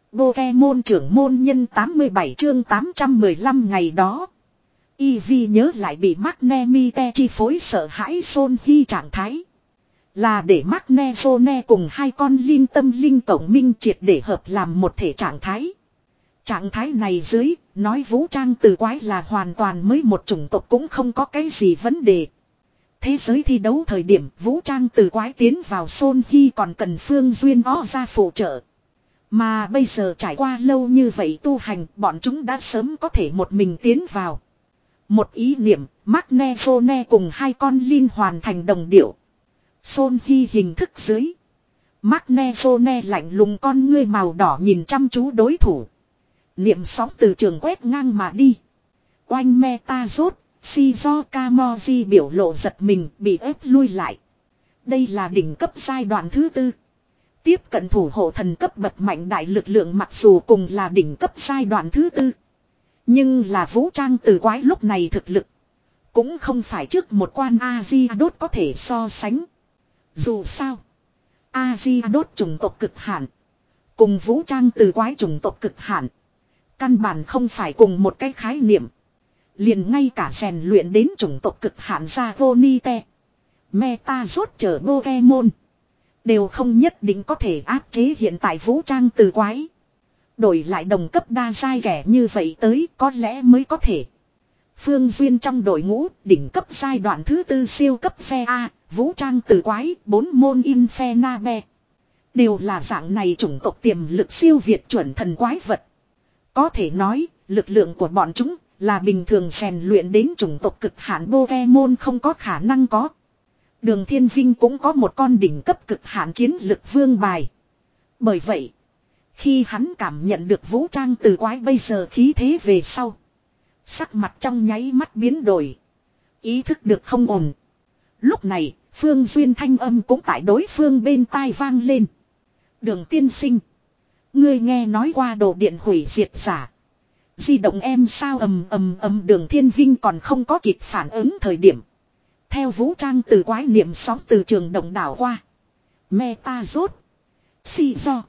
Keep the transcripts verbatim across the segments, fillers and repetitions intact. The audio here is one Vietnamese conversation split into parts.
Pokemon trưởng môn nhân tám mươi bảy chương tám trăm mười lăm ngày đó. Eevee nhớ lại bị Magnemite chi phối sợ hãi Son Hy trạng thái. Là để Magnezone cùng hai con linh tâm linh tổng minh triệt để hợp làm một thể trạng thái. Trạng thái này dưới, nói vũ trang từ quái là hoàn toàn mới một chủng tộc cũng không có cái gì vấn đề. Thế giới thi đấu thời điểm vũ trang từ quái tiến vào Son Hy còn cần Phương Duyên ó ra phụ trợ. Mà bây giờ trải qua lâu như vậy tu hành, bọn chúng đã sớm có thể một mình tiến vào. Một ý niệm, Magnezone cùng hai con linh hoàn thành đồng điệu. Son Hy hình thức dưới. Magnezone lạnh lùng con ngươi màu đỏ nhìn chăm chú đối thủ. Niệm sóng từ trường quét ngang mà đi. Oanh meta rốt, Shizuka Moji biểu lộ giật mình bị ép lui lại. Đây là đỉnh cấp giai đoạn thứ tư. Tiếp cận thủ hộ thần cấp bậc mạnh đại lực lượng mặc dù cùng là đỉnh cấp giai đoạn thứ tư. Nhưng là vũ trang từ quái lúc này thực lực. Cũng không phải trước một quan Aziadot có thể so sánh. Dù sao. Aziadot chủng tộc cực hạn. Cùng vũ trang từ quái chủng tộc cực hạn. Căn bản không phải cùng một cái khái niệm. Liền ngay cả rèn luyện đến chủng tộc cực hạn ra Ronite. Meta rốt trở Pokemon. Đều không nhất định có thể áp chế hiện tại vũ trang từ quái. Đổi lại đồng cấp đa giai kẻ như vậy tới có lẽ mới có thể. Phương Duyên trong đội ngũ đỉnh cấp giai đoạn thứ tư siêu cấp xe A, vũ trang từ quái, bốn môn Infernabe. Đều là dạng này chủng tộc tiềm lực siêu việt chuẩn thần quái vật. Có thể nói, lực lượng của bọn chúng là bình thường rèn luyện đến chủng tộc cực hạn Pokemon không có khả năng có. Đường Thiên Vinh cũng có một con đỉnh cấp cực hạn chiến lực vương bài. Bởi vậy, khi hắn cảm nhận được vũ trang từ quái bây giờ khí thế về sau. Sắc mặt trong nháy mắt biến đổi. Ý thức được không ổn. Lúc này, Phương Duyên thanh âm cũng tại đối phương bên tai vang lên. Đường tiên sinh. Ngươi nghe nói qua đồ điện hủy diệt giả. Di động em sao ầm ầm ầm Đường Thiên Vinh còn không có kịp phản ứng thời điểm. Theo vũ trang từ quái niệm sóng từ trường động đảo qua. Meta rốt. Si do.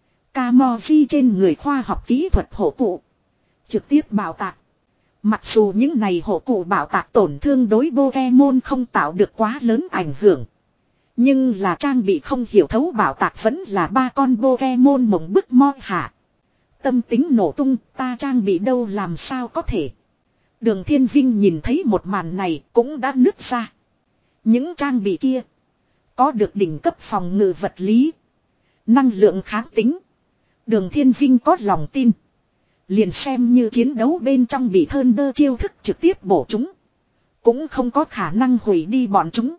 Camoji trên người khoa học kỹ thuật hộ cụ. Trực tiếp bạo tạc. Mặc dù những này hộ cụ bạo tạc tổn thương đối Pokemon không tạo được quá lớn ảnh hưởng. Nhưng là trang bị không hiểu thấu bạo tạc vẫn là ba con Pokemon mộng bức moi hạ. Tâm tính nổ tung ta trang bị đâu làm sao có thể. Đường Thiên Vinh nhìn thấy một màn này cũng đã nứt ra. Những trang bị kia. Có được đỉnh cấp phòng ngự vật lý. Năng lượng kháng tính. Đường Thiên Vinh có lòng tin. Liền xem như chiến đấu bên trong bị thơn đơ chiêu thức trực tiếp bổ chúng. Cũng không có khả năng hủy đi bọn chúng.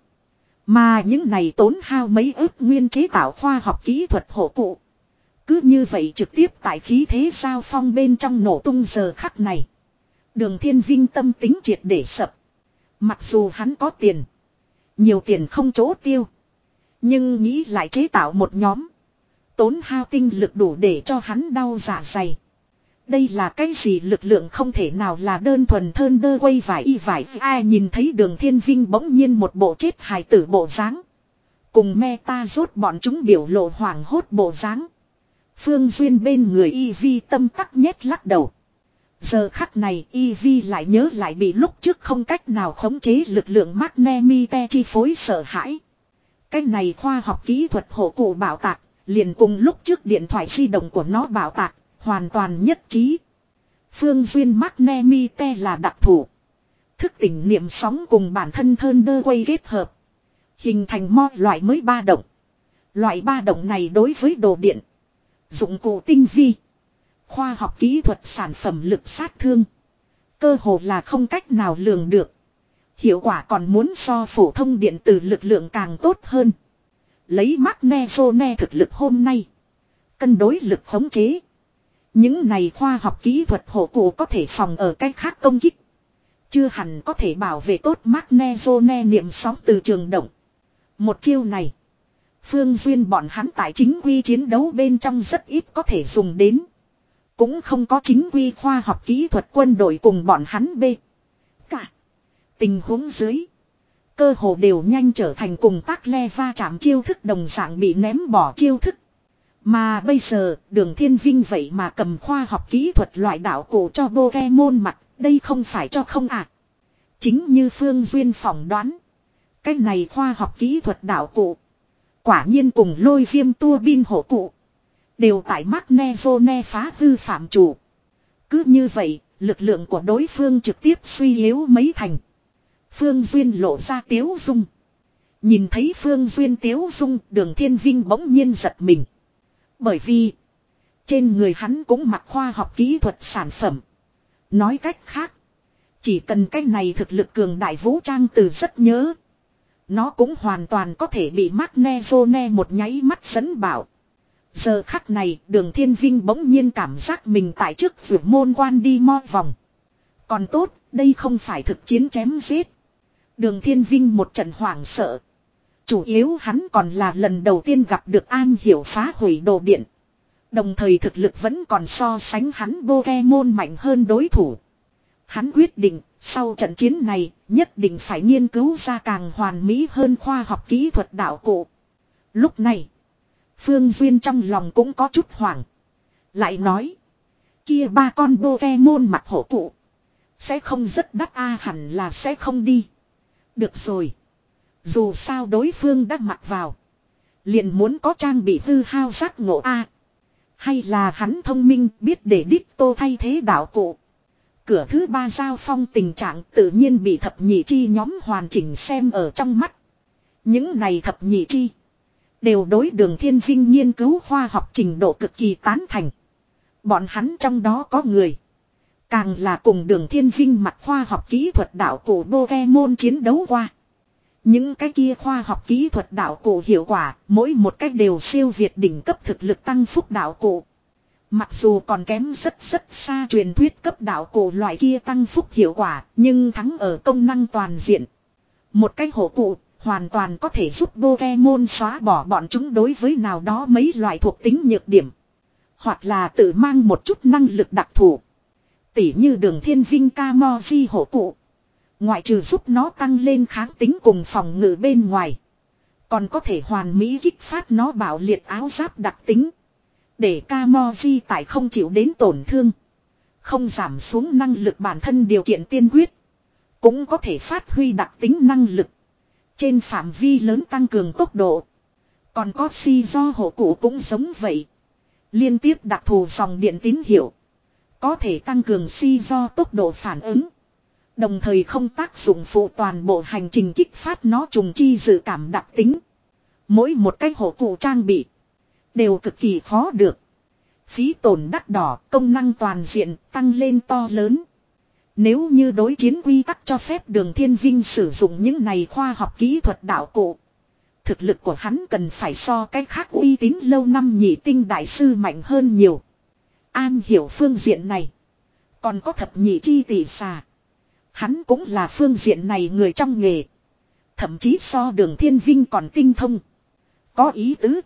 Mà những này tốn hao mấy ước nguyên chế tạo khoa học kỹ thuật hộ cụ. Cứ như vậy trực tiếp tại khí thế giao phong bên trong nổ tung giờ khắc này. Đường Thiên Vinh tâm tính triệt để sập. Mặc dù hắn có tiền. Nhiều tiền không chỗ tiêu. Nhưng nghĩ lại chế tạo một nhóm. Tốn hao tinh lực đủ để cho hắn đau dạ dày. Đây là cái gì lực lượng không thể nào là đơn thuần thơn đơ quay vải y vải. Ai nhìn thấy Đường Thiên Vinh bỗng nhiên một bộ chết hài tử bộ dáng. Cùng meta rốt bọn chúng biểu lộ hoảng hốt bộ dáng. Phương Duyên bên người Eevee tâm tắc nhét lắc đầu. Giờ khắc này Eevee lại nhớ lại bị lúc trước không cách nào khống chế lực lượng Magnemite chi phối sợ hãi. Cái này khoa học kỹ thuật hộ cụ bảo tạc, liền cùng lúc trước điện thoại di động của nó bảo tạc, hoàn toàn nhất trí. Phương Duyên Magnemite là đặc thù. Thức tỉnh niệm sóng cùng bản thân thơn đơ quay kết hợp. Hình thành mo loại mới ba động. Loại ba động này đối với đồ điện. Dụng cụ tinh vi. Khoa học kỹ thuật sản phẩm lực sát thương. Cơ hồ là không cách nào lường được. Hiệu quả còn muốn so phổ thông điện tử lực lượng càng tốt hơn. Lấy Magnezone thực lực hôm nay. Cân đối lực khống chế. Những này khoa học kỹ thuật hộ cụ có thể phòng ở cách khác công kích. Chưa hẳn có thể bảo vệ tốt Magnezone niệm sóng từ trường động. Một chiêu này. Phương Duyên bọn hắn tại chính quy chiến đấu bên trong rất ít có thể dùng đến. Cũng không có chính quy khoa học kỹ thuật quân đội cùng bọn hắn bê. Cả. Tình huống dưới. Cơ hồ đều nhanh trở thành cùng tác le va chạm chiêu thức đồng dạng bị ném bỏ chiêu thức. Mà bây giờ Đường Thiên Vinh vậy mà cầm khoa học kỹ thuật loại đạo cụ cho Pokemon mặt, đây không phải cho không ạ. À. Chính như Phương Duyên phỏng đoán. Cái này khoa học kỹ thuật đạo cụ. Quả nhiên cùng lôi viêm tua bin hộ cụ. Đều tại Magnezone phá hư phạm chủ. Cứ như vậy, lực lượng của đối phương trực tiếp suy yếu mấy thành. Phương Duyên lộ ra tiếu dung. Nhìn thấy Phương Duyên tiếu dung, Đường Thiên Vinh bỗng nhiên giật mình. Bởi vì, trên người hắn cũng mặc khoa học kỹ thuật sản phẩm. Nói cách khác, chỉ cần cái này thực lực cường đại vũ trang từ rất nhớ. Nó cũng hoàn toàn có thể bị Magnezone một nháy mắt dẫn bảo. Giờ khắc này Đường Thiên Vinh bỗng nhiên cảm giác mình tại trước vượt môn quan đi mo vòng. Còn tốt, đây không phải thực chiến chém giết. Đường Thiên Vinh một trận hoảng sợ. Chủ yếu hắn còn là lần đầu tiên gặp được am hiểu phá hủy đồ điện. Đồng thời thực lực vẫn còn so sánh hắn Pokemon mạnh hơn đối thủ. Hắn quyết định, sau trận chiến này, nhất định phải nghiên cứu ra càng hoàn mỹ hơn khoa học kỹ thuật đạo cụ. Lúc này, Phương Duyên trong lòng cũng có chút hoảng. Lại nói, kia ba con Pokemon mặc hổ cụ. Sẽ không rất đắt a hẳn là sẽ không đi. Được rồi. Dù sao đối phương đã mặc vào. Liền muốn có trang bị hư hao giác ngộ a. Hay là hắn thông minh biết để đích tô thay thế đạo cụ. Cửa thứ ba giao phong tình trạng tự nhiên bị thập nhị chi nhóm hoàn chỉnh xem ở trong mắt. Những này thập nhị chi. Đều đối Đường Thiên Vinh nghiên cứu khoa học trình độ cực kỳ tán thành. Bọn hắn trong đó có người. Càng là cùng Đường Thiên Vinh mặc khoa học kỹ thuật đạo cụ Pokemon chiến đấu qua. Những cái kia khoa học kỹ thuật đạo cụ hiệu quả, mỗi một cách đều siêu việt đỉnh cấp thực lực tăng phúc đạo cụ. Mặc dù còn kém rất rất xa truyền thuyết cấp đạo cụ loại kia tăng phúc hiệu quả, nhưng thắng ở công năng toàn diện. Một cái hổ cụ, hoàn toàn có thể giúp Pokemon xóa bỏ bọn chúng đối với nào đó mấy loại thuộc tính nhược điểm. Hoặc là tự mang một chút năng lực đặc thù. Tỉ như Đường Thiên Vinh Camoji hổ cụ. Ngoại trừ giúp nó tăng lên kháng tính cùng phòng ngự bên ngoài. Còn có thể hoàn mỹ kích phát nó bảo liệt áo giáp đặc tính. Để Camoji tại không chịu đến tổn thương. Không giảm xuống năng lực bản thân điều kiện tiên quyết. Cũng có thể phát huy đặc tính năng lực. Trên phạm vi lớn tăng cường tốc độ. Còn có si do hộ cụ cũng giống vậy. Liên tiếp đặc thù dòng điện tín hiệu. Có thể tăng cường si do tốc độ phản ứng. Đồng thời không tác dụng phụ toàn bộ hành trình kích phát nó trùng chi dự cảm đặc tính. Mỗi một cái hộ cụ trang bị. Đều cực kỳ khó được. Phí tổn đắt đỏ, công năng toàn diện, tăng lên to lớn. Nếu như đối chiến quy tắc cho phép Đường Thiên Vinh sử dụng những này khoa học kỹ thuật đạo cụ. Thực lực của hắn cần phải so cái khác uy tín lâu năm nhị tinh đại sư mạnh hơn nhiều. An hiểu phương diện này. Còn có thập nhị chi tỷ xà. Hắn cũng là phương diện này người trong nghề. Thậm chí so Đường Thiên Vinh còn tinh thông. Có ý tứ.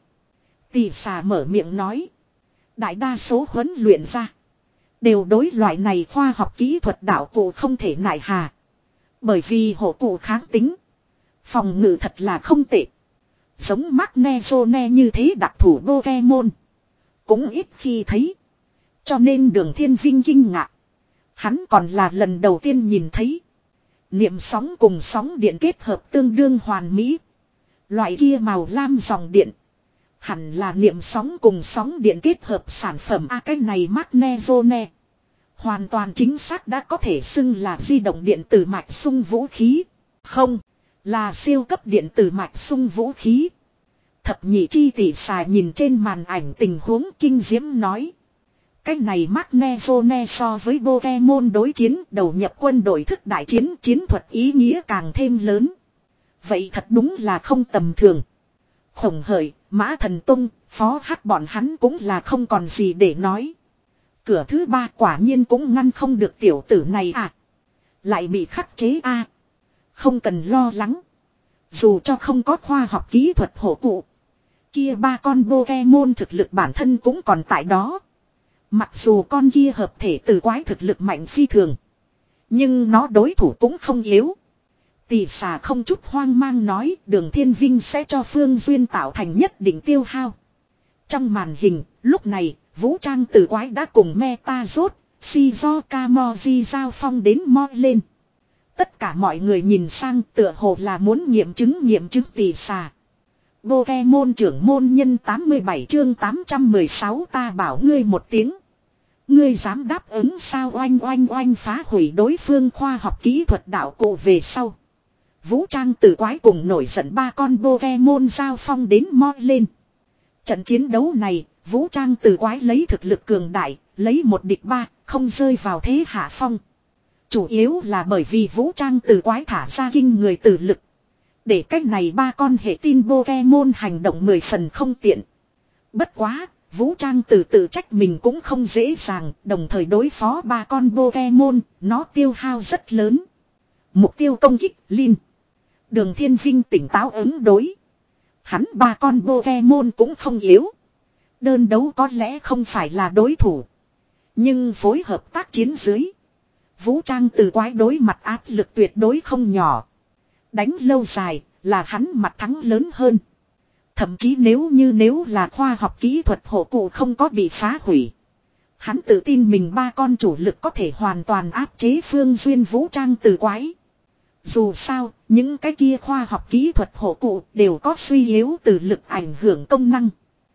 Tỷ xà mở miệng nói. Đại đa số huấn luyện ra. Đều đối loại này khoa học kỹ thuật đạo cụ không thể nại hà. Bởi vì hộ cụ kháng tính. Phòng ngự thật là không tệ. Giống Magnezone như thế đặc thủ Pokemon. Cũng ít khi thấy. Cho nên Đường Thiên Vinh kinh ngạc. Hắn còn là lần đầu tiên nhìn thấy. Niệm sóng cùng sóng điện kết hợp tương đương hoàn mỹ. Loại kia màu lam dòng điện. Hẳn là niệm sóng cùng sóng điện kết hợp sản phẩm a à, cái này Magnezone. Hoàn toàn chính xác đã có thể xưng là di động điện tử mạch sung vũ khí. Không, là siêu cấp điện tử mạch sung vũ khí. Thập nhị chi tỷ xà nhìn trên màn ảnh tình huống kinh diễm nói. Cái này Magnezone so với Pokemon đối chiến đầu nhập quân đội thức đại chiến chiến thuật ý nghĩa càng thêm lớn. Vậy thật đúng là không tầm thường. Khổng Hởi, Mã Thần Tung, Phó Hắc bọn hắn cũng là không còn gì để nói. Cửa thứ ba quả nhiên cũng ngăn không được tiểu tử này à. Lại bị khắc chế a à. Không cần lo lắng. Dù cho không có khoa học kỹ thuật hổ cụ. Kia ba con Pokemon thực lực bản thân cũng còn tại đó. Mặc dù con kia hợp thể từ quái thực lực mạnh phi thường. Nhưng nó đối thủ cũng không yếu. Tỷ xà không chút hoang mang nói Đường Thiên Vinh sẽ cho Phương Duyên tạo thành nhất định tiêu hao. Trong màn hình, lúc này, vũ trang tử quái đã cùng Metazord, Shizuka Moji giao phong đến mo lên. Tất cả mọi người nhìn sang tựa hồ là muốn nghiệm chứng nghiệm chứng tỷ xà. Pokemon trưởng môn nhân tám mươi bảy chương tám trăm mười sáu ta bảo ngươi một tiếng. Ngươi dám đáp ứng sao oanh oanh oanh phá hủy đối phương khoa học kỹ thuật đạo cụ về sau. Vũ trang tử quái cùng nổi giận ba con Pokemon giao phong đến mo lên. Trận chiến đấu này, vũ trang tử quái lấy thực lực cường đại, lấy một địch ba, không rơi vào thế hạ phong. Chủ yếu là bởi vì vũ trang tử quái thả ra kinh người tử lực. Để cách này ba con hệ tin Pokemon hành động mười phần không tiện. Bất quá, vũ trang tử tự trách mình cũng không dễ dàng, đồng thời đối phó ba con Pokemon, nó tiêu hao rất lớn. Mục tiêu công kích, Lin. Đường Thiên Vinh tỉnh táo ứng đối. Hắn ba con Pokemon cũng không yếu. Đơn đấu có lẽ không phải là đối thủ. Nhưng phối hợp tác chiến dưới. Vũ trang tử quái đối mặt áp lực tuyệt đối không nhỏ. Đánh lâu dài là hắn mặt thắng lớn hơn. Thậm chí nếu như nếu là khoa học kỹ thuật hộ cụ không có bị phá hủy. Hắn tự tin mình ba con chủ lực có thể hoàn toàn áp chế Phương Duyên vũ trang tử quái. Dù sao, những cái kia khoa học kỹ thuật hộ cụ đều có suy yếu từ lực ảnh hưởng công năng.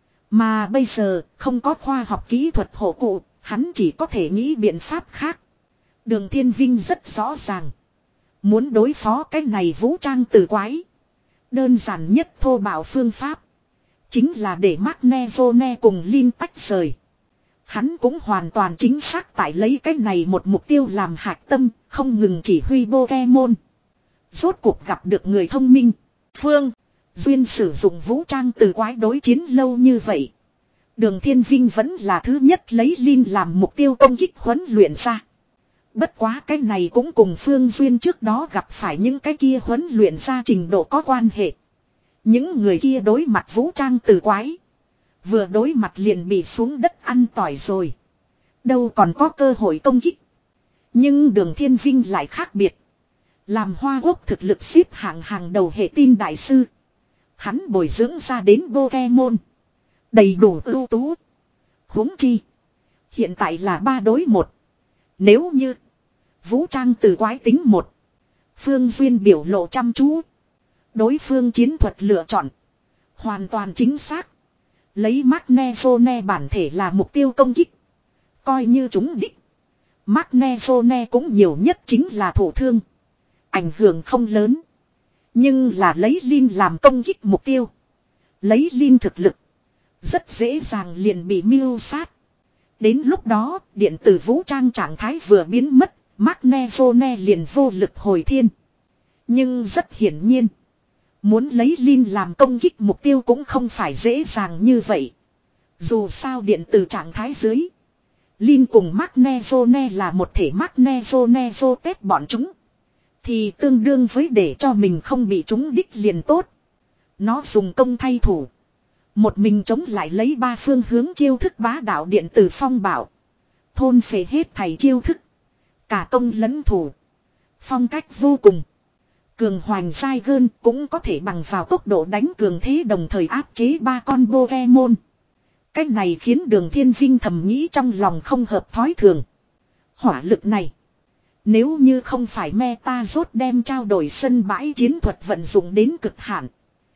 Mà bây giờ, không có khoa học kỹ thuật hộ cụ, hắn chỉ có thể nghĩ biện pháp khác. Đường Thiên Vinh rất rõ ràng. Muốn đối phó cái này vũ trang tử quái. Đơn giản nhất thô bạo phương pháp. Chính là để Magnezone cùng Lin tách rời. Hắn cũng hoàn toàn chính xác tại lấy cái này một mục tiêu làm hạch tâm, không ngừng chỉ huy Pokemon. Rốt cuộc gặp được người thông minh. Phương Duyên sử dụng vũ trang tử quái đối chiến lâu như vậy. Đường Thiên Vinh vẫn là thứ nhất lấy Lin làm mục tiêu công kích huấn luyện ra. Bất quá cái này cũng cùng Phương Duyên trước đó gặp phải những cái kia huấn luyện ra trình độ có quan hệ. Những người kia đối mặt vũ trang tử quái. Vừa đối mặt liền bị xuống đất ăn tỏi rồi. Đâu còn có cơ hội công kích. Nhưng Đường Thiên Vinh lại khác biệt. Làm Hoa Quốc thực lực xếp hạng hàng đầu hệ tin đại sư. Hắn bồi dưỡng ra đến Pokemon. Đầy đủ ưu tú. Huống chi. Hiện tại là ba đối một. Nếu như. Vũ trang tử quái tính một. Phương Duyên biểu lộ chăm chú. Đối phương chiến thuật lựa chọn. Hoàn toàn chính xác. Lấy Magnezone bản thể là mục tiêu công kích. Coi như chúng đích. Magnezone cũng nhiều nhất chính là thổ thương. Ảnh hưởng không lớn. Nhưng là lấy Lin làm công kích mục tiêu. Lấy Lin thực lực. Rất dễ dàng liền bị mưu sát. Đến lúc đó, điện tử vũ trang trạng thái vừa biến mất, Magnezone liền vô lực hồi thiên. Nhưng rất hiển nhiên. Muốn lấy Lin làm công kích mục tiêu cũng không phải dễ dàng như vậy. Dù sao điện tử trạng thái dưới. Lin cùng Magnezone là một thể Magnezone vô tết bọn chúng. Thì tương đương với để cho mình không bị chúng đích liền tốt. Nó dùng công thay thủ. Một mình chống lại lấy ba phương hướng chiêu thức bá đạo điện tử phong bảo. Thôn phệ hết thảy chiêu thức. Cả công lẫn thủ. Phong cách vô cùng. Cường hoành sai gơn cũng có thể bằng vào tốc độ đánh cường thế đồng thời áp chế ba con Pokemon. Cách này khiến Đường Thiên Vinh thầm nghĩ trong lòng không hợp thói thường. Hỏa lực này. Nếu như không phải Metazord đem trao đổi sân bãi chiến thuật vận dụng đến cực hạn.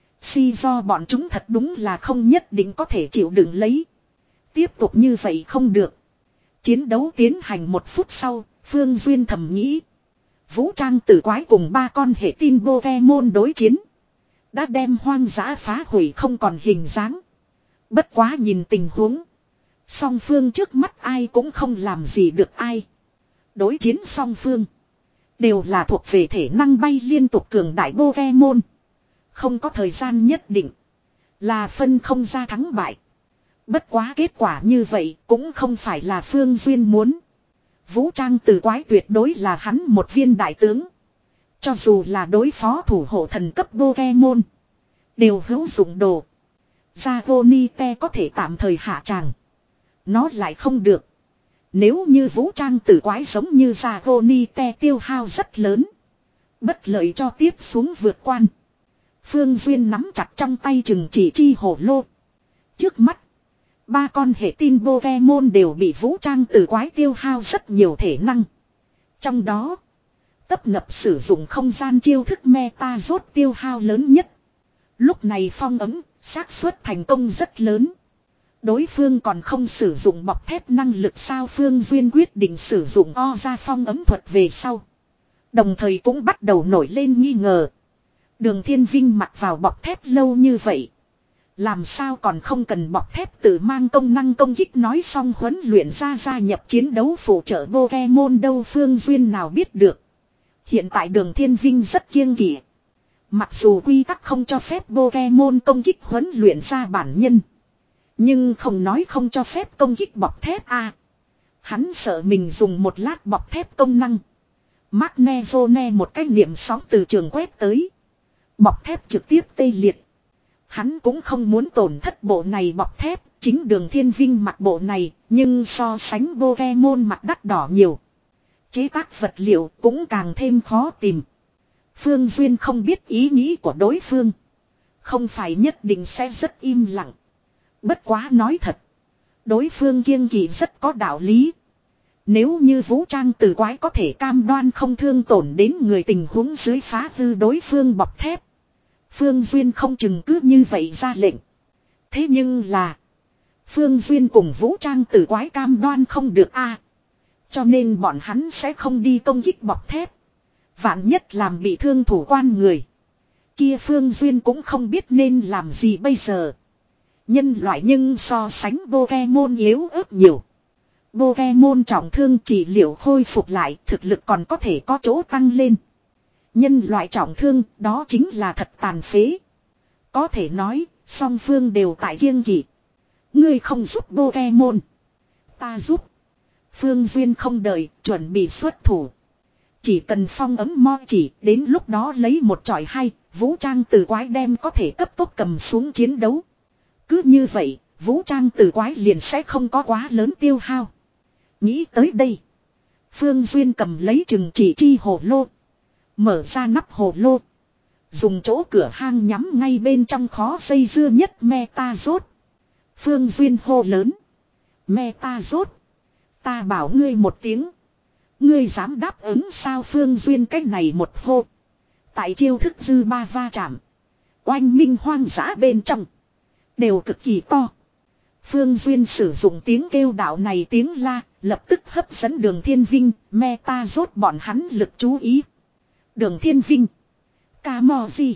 Si do bọn chúng thật đúng là không nhất định có thể chịu đựng lấy. Tiếp tục như vậy không được. Chiến đấu tiến hành một phút sau, Phương Duyên thầm nghĩ. Vũ trang tử quái cùng ba con hệ tin Pokemon đối chiến. Đã đem hoang dã phá hủy không còn hình dáng. Bất quá nhìn tình huống. Song phương trước mắt ai cũng không làm gì được ai. Đối chiến song phương. Đều là thuộc về thể năng bay liên tục cường đại Pokemon. Không có thời gian nhất định. Là phân không ra thắng bại. Bất quá kết quả như vậy cũng không phải là Phương Duyên muốn. Vũ trang tử quái tuyệt đối là hắn một viên đại tướng. Cho dù là đối phó thủ hộ thần cấp Pokemon. Đều hữu dụng đồ. Dragonite có thể tạm thời hạ tràng. Nó lại không được. Nếu như vũ trang tử quái giống như Dragonite tiêu hao rất lớn. Bất lợi cho tiếp xuống vượt quan. Phương Duyên nắm chặt trong tay chừng chỉ chi hổ lô. Trước mắt. Ba con hệ tin Pokemon đều bị vũ trang từ quái tiêu hao rất nhiều thể năng. Trong đó, tấp nập sử dụng không gian chiêu thức meta rốt tiêu hao lớn nhất. Lúc này phong ấm, xác suất thành công rất lớn. Đối phương còn không sử dụng bọc thép năng lực sao Phương Duyên quyết định sử dụng o ra phong ấm thuật về sau. Đồng thời cũng bắt đầu nổi lên nghi ngờ. Đường Thiên Vinh mặc vào bọc thép lâu như vậy. Làm sao còn không cần bọc thép tự mang công năng công kích nói xong huấn luyện ra gia nhập chiến đấu phụ trợ Pokemon đâu Phương Duyên nào biết được. Hiện tại Đường Thiên Vinh rất kiêng kỵ. Mặc dù quy tắc không cho phép Pokemon công kích huấn luyện ra bản nhân. Nhưng không nói không cho phép công kích bọc thép à. Hắn sợ mình dùng một lát bọc thép công năng. Magnezone một cái niệm sóng từ trường quét tới. Bọc thép trực tiếp tê liệt. Hắn cũng không muốn tổn thất bộ này bọc thép. Chính Đường Thiên Vinh mặc bộ này. Nhưng so sánh Pokemon mặt đắt đỏ nhiều. Chế tác vật liệu cũng càng thêm khó tìm. Phương Duyên không biết ý nghĩ của đối phương. Không phải nhất định sẽ rất im lặng. Bất quá nói thật. Đối phương kiêng kỵ rất có đạo lý. Nếu như vũ trang tử quái có thể cam đoan không thương tổn đến người tình huống dưới phá hư đối phương bọc thép. Phương Duyên không chừng cứ như vậy ra lệnh. Thế nhưng là. Phương Duyên cùng vũ trang tử quái cam đoan không được a. Cho nên bọn hắn sẽ không đi công kích bọc thép. Vạn nhất làm bị thương thủ quan người. Kia Phương Duyên cũng không biết nên làm gì bây giờ. Nhân loại nhưng so sánh Pokemon yếu ớt nhiều. Pokemon trọng thương trị liệu khôi phục lại thực lực còn có thể có chỗ tăng lên. Nhân loại trọng thương đó chính là thật tàn phế. Có thể nói song phương đều tại kiêng kỵ. Ngươi không giúp Pokemon. Ta giúp. Phương Duyên không đợi chuẩn bị xuất thủ. Chỉ cần phong ấm mo chỉ đến lúc đó lấy một chọi hai. Vũ trang từ quái đem có thể cấp tốc cầm xuống chiến đấu. Cứ như vậy, vũ trang tử quái liền sẽ không có quá lớn tiêu hao. Nghĩ tới đây. Phương Duyên cầm lấy chừng chỉ chi hồ lô. Mở ra nắp hồ lô. Dùng chỗ cửa hang nhắm ngay bên trong khó dây dưa nhất meta rốt. Phương Duyên hô lớn. Meta rốt. Ta bảo ngươi một tiếng. Ngươi dám đáp ứng sao Phương Duyên cách này một hô. Tại chiêu thức dư ba va chạm. Oanh minh hoang dã bên trong. Đều cực kỳ to. Phương Duyên sử dụng tiếng kêu đạo này tiếng la, lập tức hấp dẫn Đường Thiên Vinh, meta rốt bọn hắn lực chú ý. Đường Thiên Vinh, Ca Mò Di,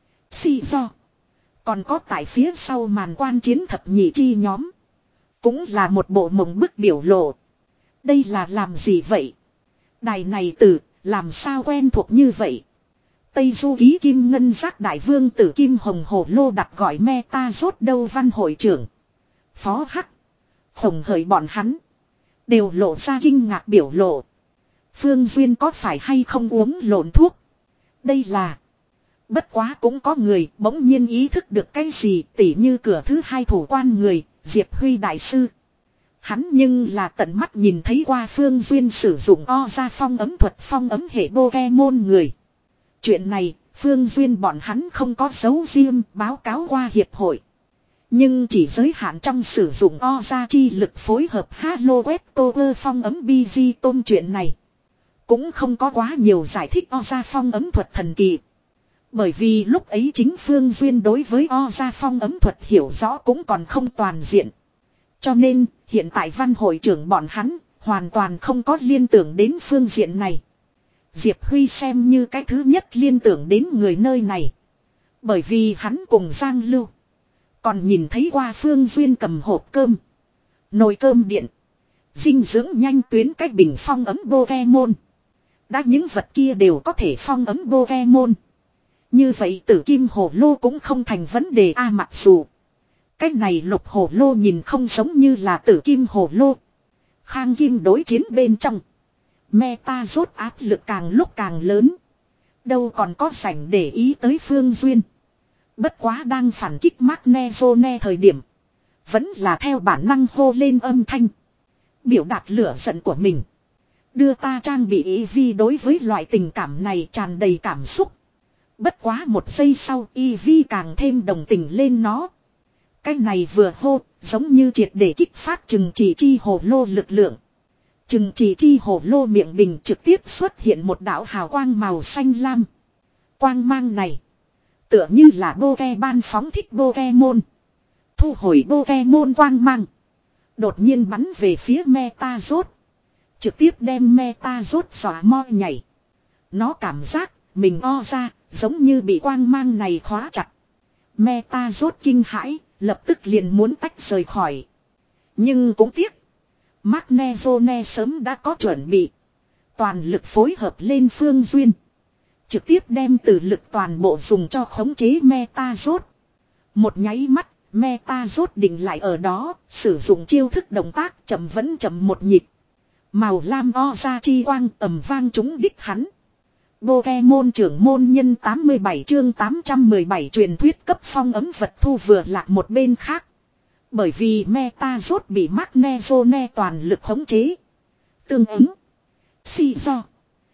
Si Do. Còn có tại phía sau màn quan chiến thập nhị chi nhóm. Cũng là một bộ mộng bức biểu lộ. Đây là làm gì vậy? Đài này từ, làm sao quen thuộc như vậy? Tây Du ký kim ngân giác đại vương tử kim hồng hồ lô đặt gọi meta rốt đâu văn hội trưởng. Phó Hắc. Khổng hởi bọn hắn. Đều lộ ra kinh ngạc biểu lộ. Phương Duyên có phải hay không uống lộn thuốc? Đây là. Bất quá cũng có người bỗng nhiên ý thức được cái gì tỉ như cửa thứ hai thủ quan người, Diệp Huy đại sư. Hắn nhưng là tận mắt nhìn thấy qua Phương Duyên sử dụng o ra phong ấm thuật phong ấm hệ Pokemon người. Chuyện này, Phương Duyên bọn hắn không có dấu riêng báo cáo qua hiệp hội. Nhưng chỉ giới hạn trong sử dụng o ra chi lực phối hợp Halo Web Tower phong ấm bê giê tôm chuyện này. Cũng không có quá nhiều giải thích o ra phong ấm thuật thần kỳ. Bởi vì lúc ấy chính Phương Duyên đối với o ra phong ấm thuật hiểu rõ cũng còn không toàn diện. Cho nên, hiện tại văn hội trưởng bọn hắn hoàn toàn không có liên tưởng đến phương diện này. Diệp Huy xem như cái thứ nhất liên tưởng đến người nơi này. Bởi vì hắn cùng Giang Lưu. Còn nhìn thấy qua Phương Duyên cầm hộp cơm. Nồi cơm điện. Dinh dưỡng nhanh tuyến cách bình phong ấm Pokemon. Đã những vật kia đều có thể phong ấm Pokemon. Như vậy tử kim hồ lô cũng không thành vấn đề a à, mặc dù. Cách này lục hồ lô nhìn không giống như là tử kim hồ lô. Khang kim đối chiến bên trong. Meta rốt áp lực càng lúc càng lớn. Đâu còn có rảnh để ý tới Phương Duyên. Bất quá đang phản kích Magnezone thời điểm. Vẫn là theo bản năng hô lên âm thanh. Biểu đạt lửa giận của mình. Đưa ta trang bị Eevee đối với loại tình cảm này tràn đầy cảm xúc. Bất quá một giây sau Eevee càng thêm đồng tình lên nó. Cái này vừa hô, giống như triệt để kích phát chừng chỉ chi hồ lô lực lượng. Chừng chỉ chi hồ lô miệng bình trực tiếp xuất hiện một đạo hào quang màu xanh lam. Quang mang này, tựa như là Pokemon phóng thích Pokemon. Thu hồi Pokemon quang mang. Đột nhiên bắn về phía Metazord. Trực tiếp đem Metazord xóa mo nhảy. Nó cảm giác mình o ra, giống như bị quang mang này khóa chặt. Metazord kinh hãi, lập tức liền muốn tách rời khỏi. Nhưng cũng tiếc. Magnezone sớm đã có chuẩn bị. Toàn lực phối hợp lên Phương Duyên. Trực tiếp đem từ lực toàn bộ dùng cho khống chế Metazord. Một nháy mắt, Metazord định lại ở đó, sử dụng chiêu thức động tác chậm vẫn chậm một nhịp. Màu lam o ra chi quang ầm vang trúng đích hắn. Pokemon trưởng môn nhân tám mươi bảy chương tám trăm mười bảy truyền thuyết cấp phong ấm vật thu vừa lạc một bên khác. Bởi vì Metazord bị Magnezone toàn lực khống chế. Tương ứng. Shizo.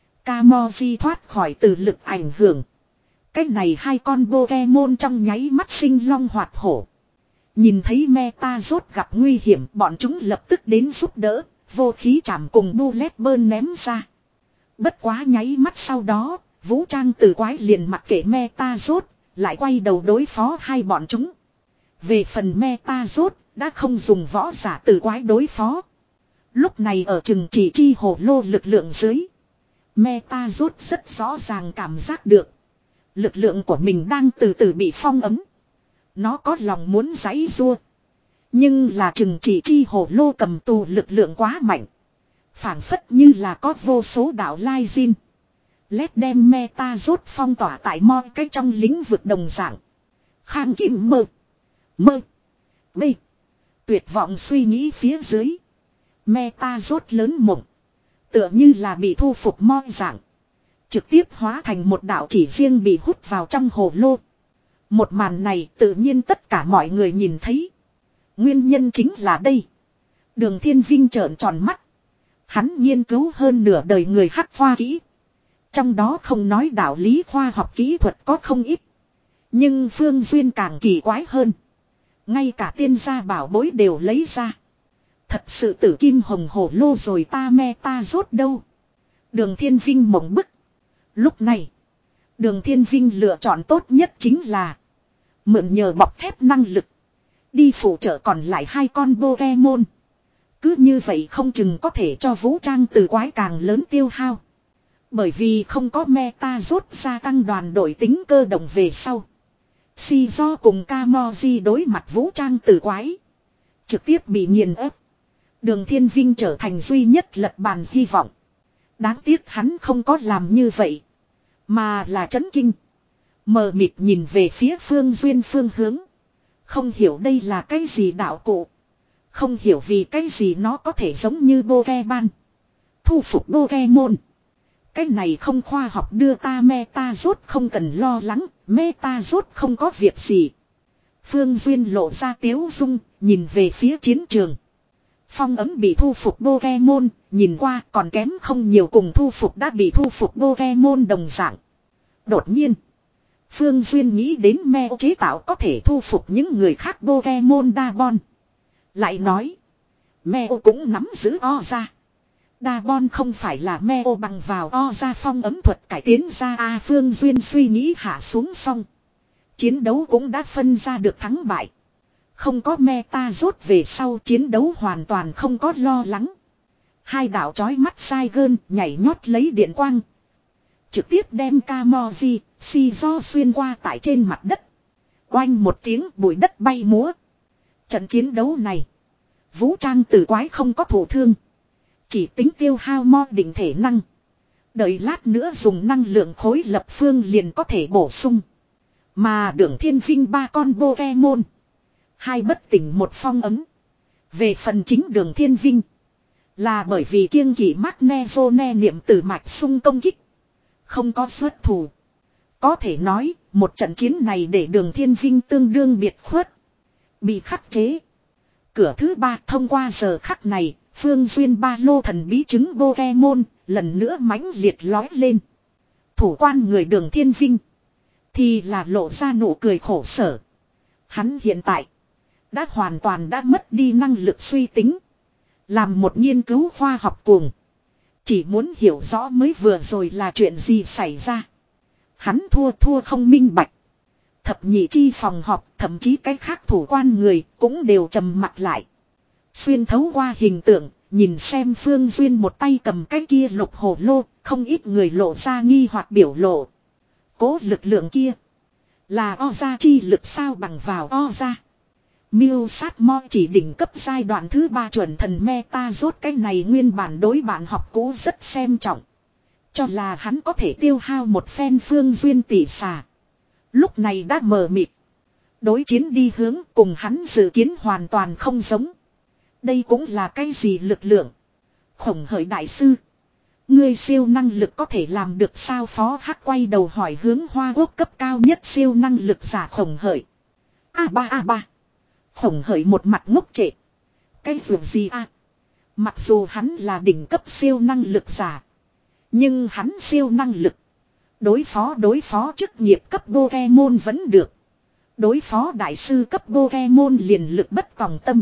Kamoji thoát khỏi từ lực ảnh hưởng. Cách này hai con Pokemon trong nháy mắt sinh long hoạt hổ. Nhìn thấy Metazord gặp nguy hiểm, bọn chúng lập tức đến giúp đỡ. Vô khí chạm cùng Bullet Burn ném ra. Bất quá nháy mắt sau đó, vũ trang tử quái liền mặc kệ Metazord, lại quay đầu đối phó hai bọn chúng. Về phần Metazord, đã không dùng võ giả tử quái đối phó. Lúc này ở chừng chỉ chi hồ lô lực lượng dưới. Metazord rất rõ ràng cảm giác được. Lực lượng của mình đang từ từ bị phong ấm. Nó có lòng muốn giãy giụa. Nhưng là chừng chỉ chi hồ lô cầm tù lực lượng quá mạnh. Phản phất như là có vô số đạo lai zin. Lét đem Metazord phong tỏa tại mọi cái trong lĩnh vực đồng dạng. Khang Kim mơ. Mơ. B. Tuyệt vọng suy nghĩ phía dưới. Metazord lớn mộng. Tựa như là bị thu phục moi dạng. Trực tiếp hóa thành một đạo chỉ riêng bị hút vào trong hồ lô. Một màn này tự nhiên tất cả mọi người nhìn thấy. Nguyên nhân chính là đây. Đường Thiên Vinh trợn tròn mắt. Hắn nghiên cứu hơn nửa đời người hắc khoa kỹ. Trong đó không nói đạo lý khoa học kỹ thuật có không ít. Nhưng Phương Duyên càng kỳ quái hơn. Ngay cả tiên gia bảo bối đều lấy ra. Thật sự tử kim hồng hổ lô rồi ta Metazord đâu. Đường Thiên Vinh mộng bức. Lúc này, Đường Thiên Vinh lựa chọn tốt nhất chính là mượn nhờ bọc thép năng lực. Đi phụ trợ còn lại hai con Pokemon. Cứ như vậy không chừng có thể cho vũ trang từ quái càng lớn tiêu hao. Bởi vì không có Metazord gia tăng đoàn đội tính cơ động về sau. Shizo cùng Kamoji đối mặt vũ trang từ quái. Trực tiếp bị nghiền ép. Đường Thiên Vinh trở thành duy nhất lật bàn hy vọng. Đáng tiếc hắn không có làm như vậy. Mà là chấn kinh. Mờ mịt nhìn về phía Phương Duyên phương hướng. Không hiểu đây là cái gì đạo cụ. Không hiểu vì cái gì nó có thể giống như Pokemon. Thu phục Pokemon. Cái này không khoa học đưa ta Metazord không cần lo lắng. Metazord không có việc gì. Phương Duyên lộ ra tiếu dung. Nhìn về phía chiến trường. Phong ấm bị thu phục Pokemon. Nhìn qua còn kém không nhiều cùng thu phục đã bị thu phục Pokemon đồng dạng. Đột nhiên. Phương Duyên nghĩ đến Meo chế tạo có thể thu phục những người khác Pokemon Dabon. Lại nói. Meo cũng nắm giữ o ra. Dabon không phải là Meo bằng vào o ra phong ấm thuật cải tiến ra a Phương Duyên suy nghĩ hạ xuống xong. Chiến đấu cũng đã phân ra được thắng bại. Không có Metazord về sau chiến đấu hoàn toàn không có lo lắng. Hai đạo chói mắt sai gơn nhảy nhót lấy điện quang. Trực tiếp đem Kamoji, Shizo xuyên qua tại trên mặt đất. Oanh một tiếng bụi đất bay múa. Trận chiến đấu này. Vũ trang tử quái không có thổ thương. Chỉ tính tiêu hao mo định thể năng. Đợi lát nữa dùng năng lượng khối lập phương liền có thể bổ sung. Mà Đường Thiên Vinh ba con Pokemon. Hai bất tỉnh một phong ấm. Về phần chính Đường Thiên Vinh. Là bởi vì kiêng kỵ Magnezone niệm tử mạch xung công kích. Không có xuất thủ. Có thể nói, một trận chiến này để Đường Thiên Vinh tương đương biệt khuất. Bị khắc chế. Cửa thứ ba thông qua giờ khắc này, Phương Duyên ba lô thần bí chứng Pokemon, lần nữa mãnh liệt lói lên. Thủ quan người Đường Thiên Vinh. Thì là lộ ra nụ cười khổ sở. Hắn hiện tại. Đã hoàn toàn đã mất đi năng lực suy tính. Làm một nghiên cứu khoa học cuồng. Chỉ muốn hiểu rõ mới vừa rồi là chuyện gì xảy ra. Hắn thua thua không minh bạch. Thập nhị chi phòng họp, thậm chí cái khác thủ quan người cũng đều trầm mặt lại. Xuyên thấu qua hình tượng, nhìn xem Phương Duyên một tay cầm cái kia lục hồ lô, không ít người lộ ra nghi hoặc biểu lộ. Cố lực lượng kia là o gia chi lực sao bằng vào o gia. Miêu sát mo chỉ đỉnh cấp giai đoạn thứ ba chuẩn thần meta rốt cái này nguyên bản đối bạn học cũ rất xem trọng. Cho là hắn có thể tiêu hao một phen Phương Duyên tỷ xà. Lúc này đã mờ mịt. Đối chiến đi hướng cùng hắn dự kiến hoàn toàn không giống. Đây cũng là cái gì lực lượng? Khổng Hởi đại sư. Ngươi siêu năng lực có thể làm được sao? Phó Hắc quay đầu hỏi hướng Hoa Quốc cấp cao nhất siêu năng lực giả Khổng Hởi. A ba a ba. Khổng Hởi một mặt ngốc trệ. Cái việc gì a? Mặc dù hắn là đỉnh cấp siêu năng lực giả. Nhưng hắn siêu năng lực. Đối phó đối phó chức nghiệp cấp Pokemon vẫn được. Đối phó đại sư cấp Pokemon liền lực bất tòng tâm.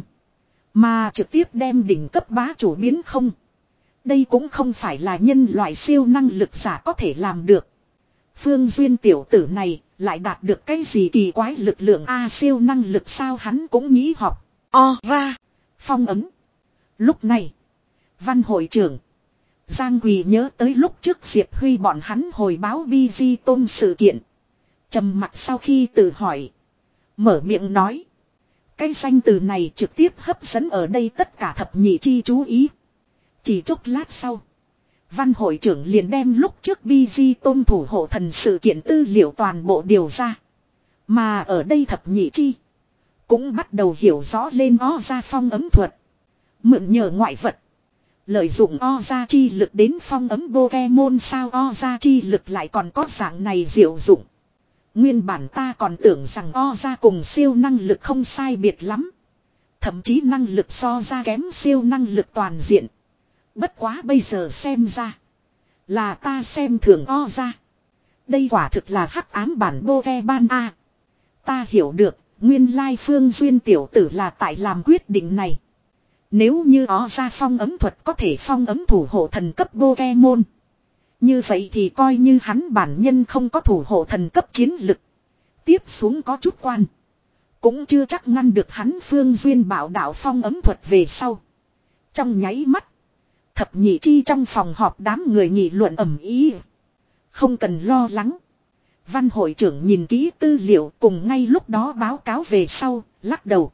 Mà trực tiếp đem đỉnh cấp bá chủ biến không. Đây cũng không phải là nhân loại siêu năng lực giả có thể làm được. Phương Duyên tiểu tử này lại đạt được cái gì kỳ quái lực lượng A siêu năng lực sao hắn cũng nghĩ học. O ra. Phong ấm. Lúc này. Văn hội trưởng. Giang Quỳ nhớ tới lúc trước Diệp Huy bọn hắn hồi báo Bi Di Tôn sự kiện. Trầm mặt sau khi tự hỏi. Mở miệng nói. Cái danh từ này trực tiếp hấp dẫn ở đây tất cả thập nhị chi chú ý. Chỉ chốc lát sau. Văn hội trưởng liền đem lúc trước Bi Di Tôn thủ hộ thần sự kiện tư liệu toàn bộ điều ra. Mà ở đây thập nhị chi. Cũng bắt đầu hiểu rõ lên o ra phong ấm thuật. Mượn nhờ ngoại vật. Lợi dụng o ra chi lực đến phong ấm Pokemon sao o ra chi lực lại còn có dạng này diệu dụng. Nguyên bản ta còn tưởng rằng o ra cùng siêu năng lực không sai biệt lắm. Thậm chí năng lực so ra kém siêu năng lực toàn diện. Bất quá bây giờ xem ra. Là ta xem thường o ra. Đây quả thực là hắc ám bản Pokemon A. Ta hiểu được, nguyên lai Phương Duyên tiểu tử là tại làm quyết định này. Nếu như ó ra phong ấm thuật có thể phong ấm thủ hộ thần cấp Pokemon. Như vậy thì coi như hắn bản nhân không có thủ hộ thần cấp chiến lực. Tiếp xuống có chút quan. Cũng chưa chắc ngăn được hắn Phương Duyên bảo đạo phong ấm thuật về sau. Trong nháy mắt. Thập nhị chi trong phòng họp đám người nghị luận ầm ĩ. Không cần lo lắng. Văn hội trưởng nhìn kỹ tư liệu cùng ngay lúc đó báo cáo về sau, lắc đầu.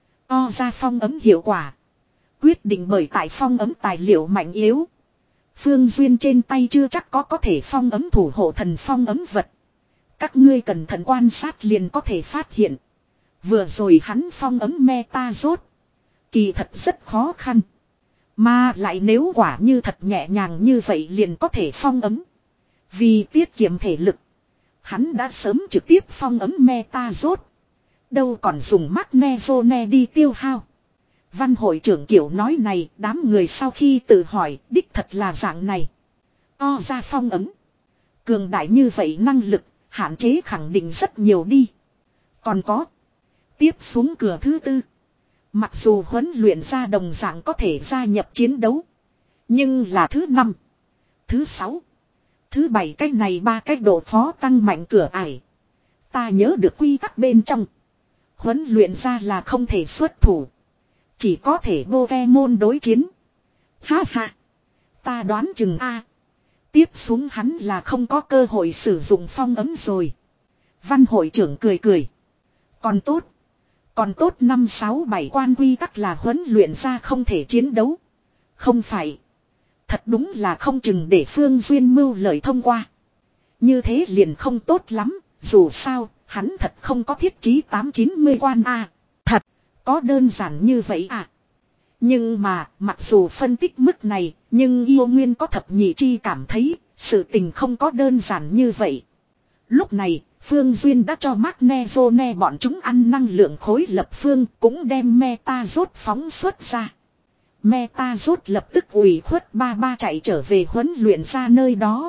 O ra phong ấm hiệu quả. Quyết định bởi tại phong ấm tài liệu mạnh yếu. Phương Duyên trên tay chưa chắc có có thể phong ấm thủ hộ thần phong ấm vật. Các ngươi cẩn thận quan sát liền có thể phát hiện. Vừa rồi hắn phong ấm meta rốt. Kỳ thật rất khó khăn. Mà lại nếu quả như thật nhẹ nhàng như vậy liền có thể phong ấm. Vì tiết kiệm thể lực. Hắn đã sớm trực tiếp phong ấm meta rốt. Đâu còn dùng Magnezone đi tiêu hao. Văn hội trưởng kiểu nói này đám người sau khi tự hỏi đích thật là dạng này. O ra phong ấm. Cường đại như vậy năng lực hạn chế khẳng định rất nhiều đi. Còn có. Tiếp xuống cửa thứ tư. Mặc dù huấn luyện ra đồng dạng có thể gia nhập chiến đấu. Nhưng là thứ năm. Thứ sáu. Thứ bảy cách này ba cách độ khó tăng mạnh cửa ải. Ta nhớ được quy tắc bên trong. Huấn luyện ra là không thể xuất thủ. Chỉ có thể Pokemon đối chiến. Ha ha. Ta đoán chừng A. Tiếp xuống hắn là không có cơ hội sử dụng phong ấm rồi. Văn hội trưởng cười cười. Còn tốt. Còn tốt năm sáu bảy quan quy tắc là huấn luyện ra không thể chiến đấu. Không phải. Thật đúng là không chừng để Phương Duyên mưu lợi thông qua. Như thế liền không tốt lắm. Dù sao hắn thật không có thiết trí tám chín mươi quan A. Thật. Có đơn giản như vậy à. Nhưng mà mặc dù phân tích mức này. Nhưng yêu nguyên có thập nhị chi cảm thấy. Sự tình không có đơn giản như vậy. Lúc này Phương Duyên đã cho Magnezone bọn chúng ăn năng lượng khối lập phương. Cũng đem meta rốt phóng xuất ra. Meta rốt lập tức ủy khuất ba ba chạy trở về huấn luyện ra nơi đó.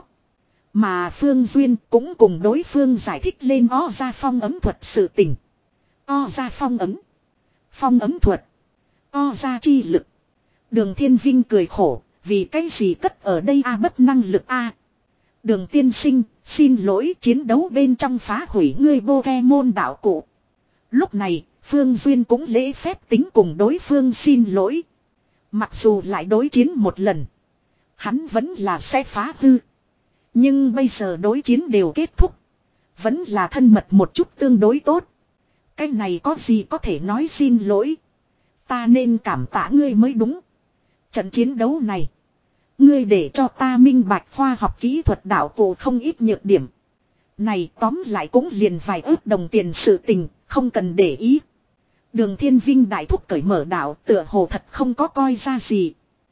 Mà Phương Duyên cũng cùng đối phương giải thích lên o ra phong ấm thuật sự tình. O ra phong ấm. Phong ấm thuật. O ra chi lực. Đường Thiên Vinh cười khổ. Vì cái gì cất ở đây a bất năng lực a. Đường tiên sinh, xin lỗi chiến đấu bên trong phá hủy ngươi Pokemon đạo cụ. Lúc này, Phương Duyên cũng lễ phép tính cùng đối phương xin lỗi. Mặc dù lại đối chiến một lần, hắn vẫn là sẽ phá hư. Nhưng bây giờ đối chiến đều kết thúc. Vẫn là thân mật một chút tương đối tốt. Cái này có gì có thể nói xin lỗi. Ta nên cảm tạ ngươi mới đúng. Trận chiến đấu này, ngươi để cho ta minh bạch khoa học kỹ thuật đạo cụ không ít nhược điểm. Này tóm lại cũng liền vài ước đồng tiền sự tình, không cần để ý. Đường Thiên Vinh đại thúc cởi mở đạo tựa hồ thật không có coi ra gì.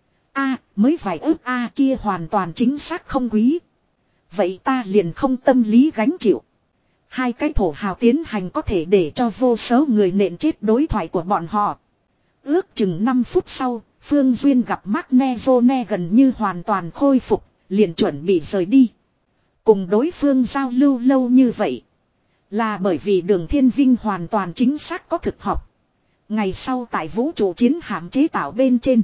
A mới vài ước A kia hoàn toàn chính xác không quý. Vậy ta liền không tâm lý gánh chịu. Hai cái thổ hào tiến hành có thể để cho vô số người nện chết đối thoại của bọn họ. Ước chừng năm phút sau, Phương Duyên gặp Magnezone gần như hoàn toàn khôi phục, liền chuẩn bị rời đi. Cùng đối phương giao lưu lâu như vậy, là bởi vì Đường Thiên Vinh hoàn toàn chính xác có thực học. Ngày sau tại vũ trụ chiến hạm chế tạo bên trên,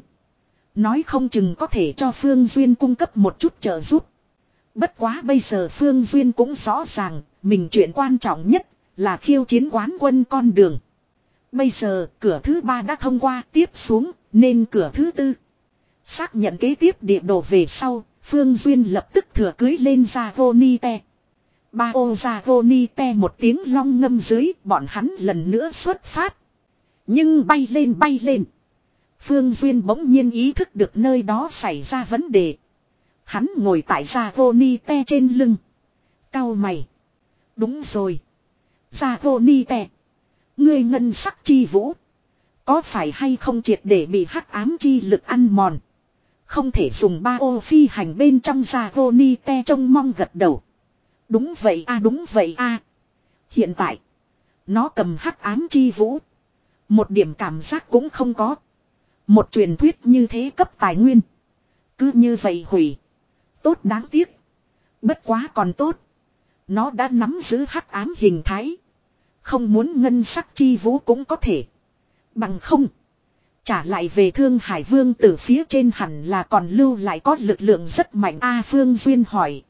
nói không chừng có thể cho Phương Duyên cung cấp một chút trợ giúp. Bất quá bây giờ Phương Duyên cũng rõ ràng, mình chuyện quan trọng nhất là khiêu chiến quán quân con đường. Bây giờ cửa thứ ba đã thông qua, tiếp xuống nên cửa thứ tư. Xác nhận kế tiếp địa đồ về sau, Phương Duyên lập tức thừa cưới lên Dragonite. Ba ô Dragonite một tiếng long ngâm dưới, bọn hắn lần nữa xuất phát. Nhưng bay lên bay lên, Phương Duyên bỗng nhiên ý thức được nơi đó xảy ra vấn đề. Hắn ngồi tại Dragonite trên lưng, cau mày. Đúng rồi, Dragonite, ngươi ngân sắc chi vũ, có phải hay không triệt để bị hắc ám chi lực ăn mòn? Không thể dùng ba ô phi hành bên trong Dragonite trông mong gật đầu. Đúng vậy a đúng vậy a. Hiện tại, nó cầm hắc ám chi vũ, một điểm cảm giác cũng không có. Một truyền thuyết như thế cấp tài nguyên, cứ như vậy hủy. Tốt đáng tiếc. Bất quá còn tốt, nó đã nắm giữ hắc ám hình thái. Không muốn ngân sắc chi vũ cũng có thể. Bằng không, trả lại về Thương Hải Vương từ phía trên hẳn là còn lưu lại có lực lượng rất mạnh. A Phương Duyên hỏi.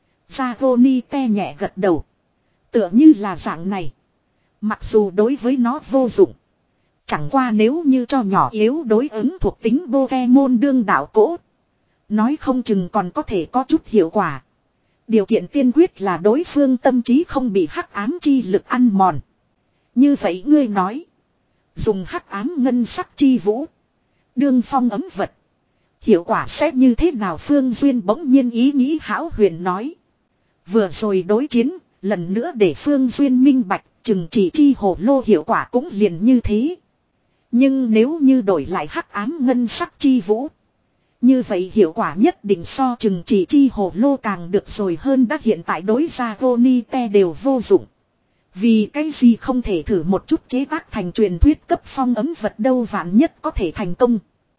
Dragonite nhẹ gật đầu. Tựa như là dạng này. Mặc dù đối với nó vô dụng, chẳng qua nếu như cho nhỏ yếu đối ứng thuộc tính Pokemon đương đạo cỗ, nói không chừng còn có thể có chút hiệu quả. Điều kiện tiên quyết là đối phương tâm trí không bị hắc ám chi lực ăn mòn. Như vậy ngươi nói, dùng hắc ám ngân sắc chi vũ đương phong ấm vật, hiệu quả sẽ như thế nào? Phương Duyên bỗng nhiên ý nghĩ hão huyền nói. Vừa rồi đối chiến, lần nữa để Phương Duyên minh bạch, chừng chỉ chi hồ lô hiệu quả cũng liền như thế. Nhưng nếu như đổi lại hắc ám ngân sắc chi vũ, như vậy hiệu quả nhất định so chừng chỉ chi hồ lô càng được rồi hơn. Đã hiện tại đối Dragonite đều vô dụng, vì cái gì không thể thử một chút chế tác thành truyền thuyết cấp phong ấm vật đâu? Vạn nhất có thể thành công,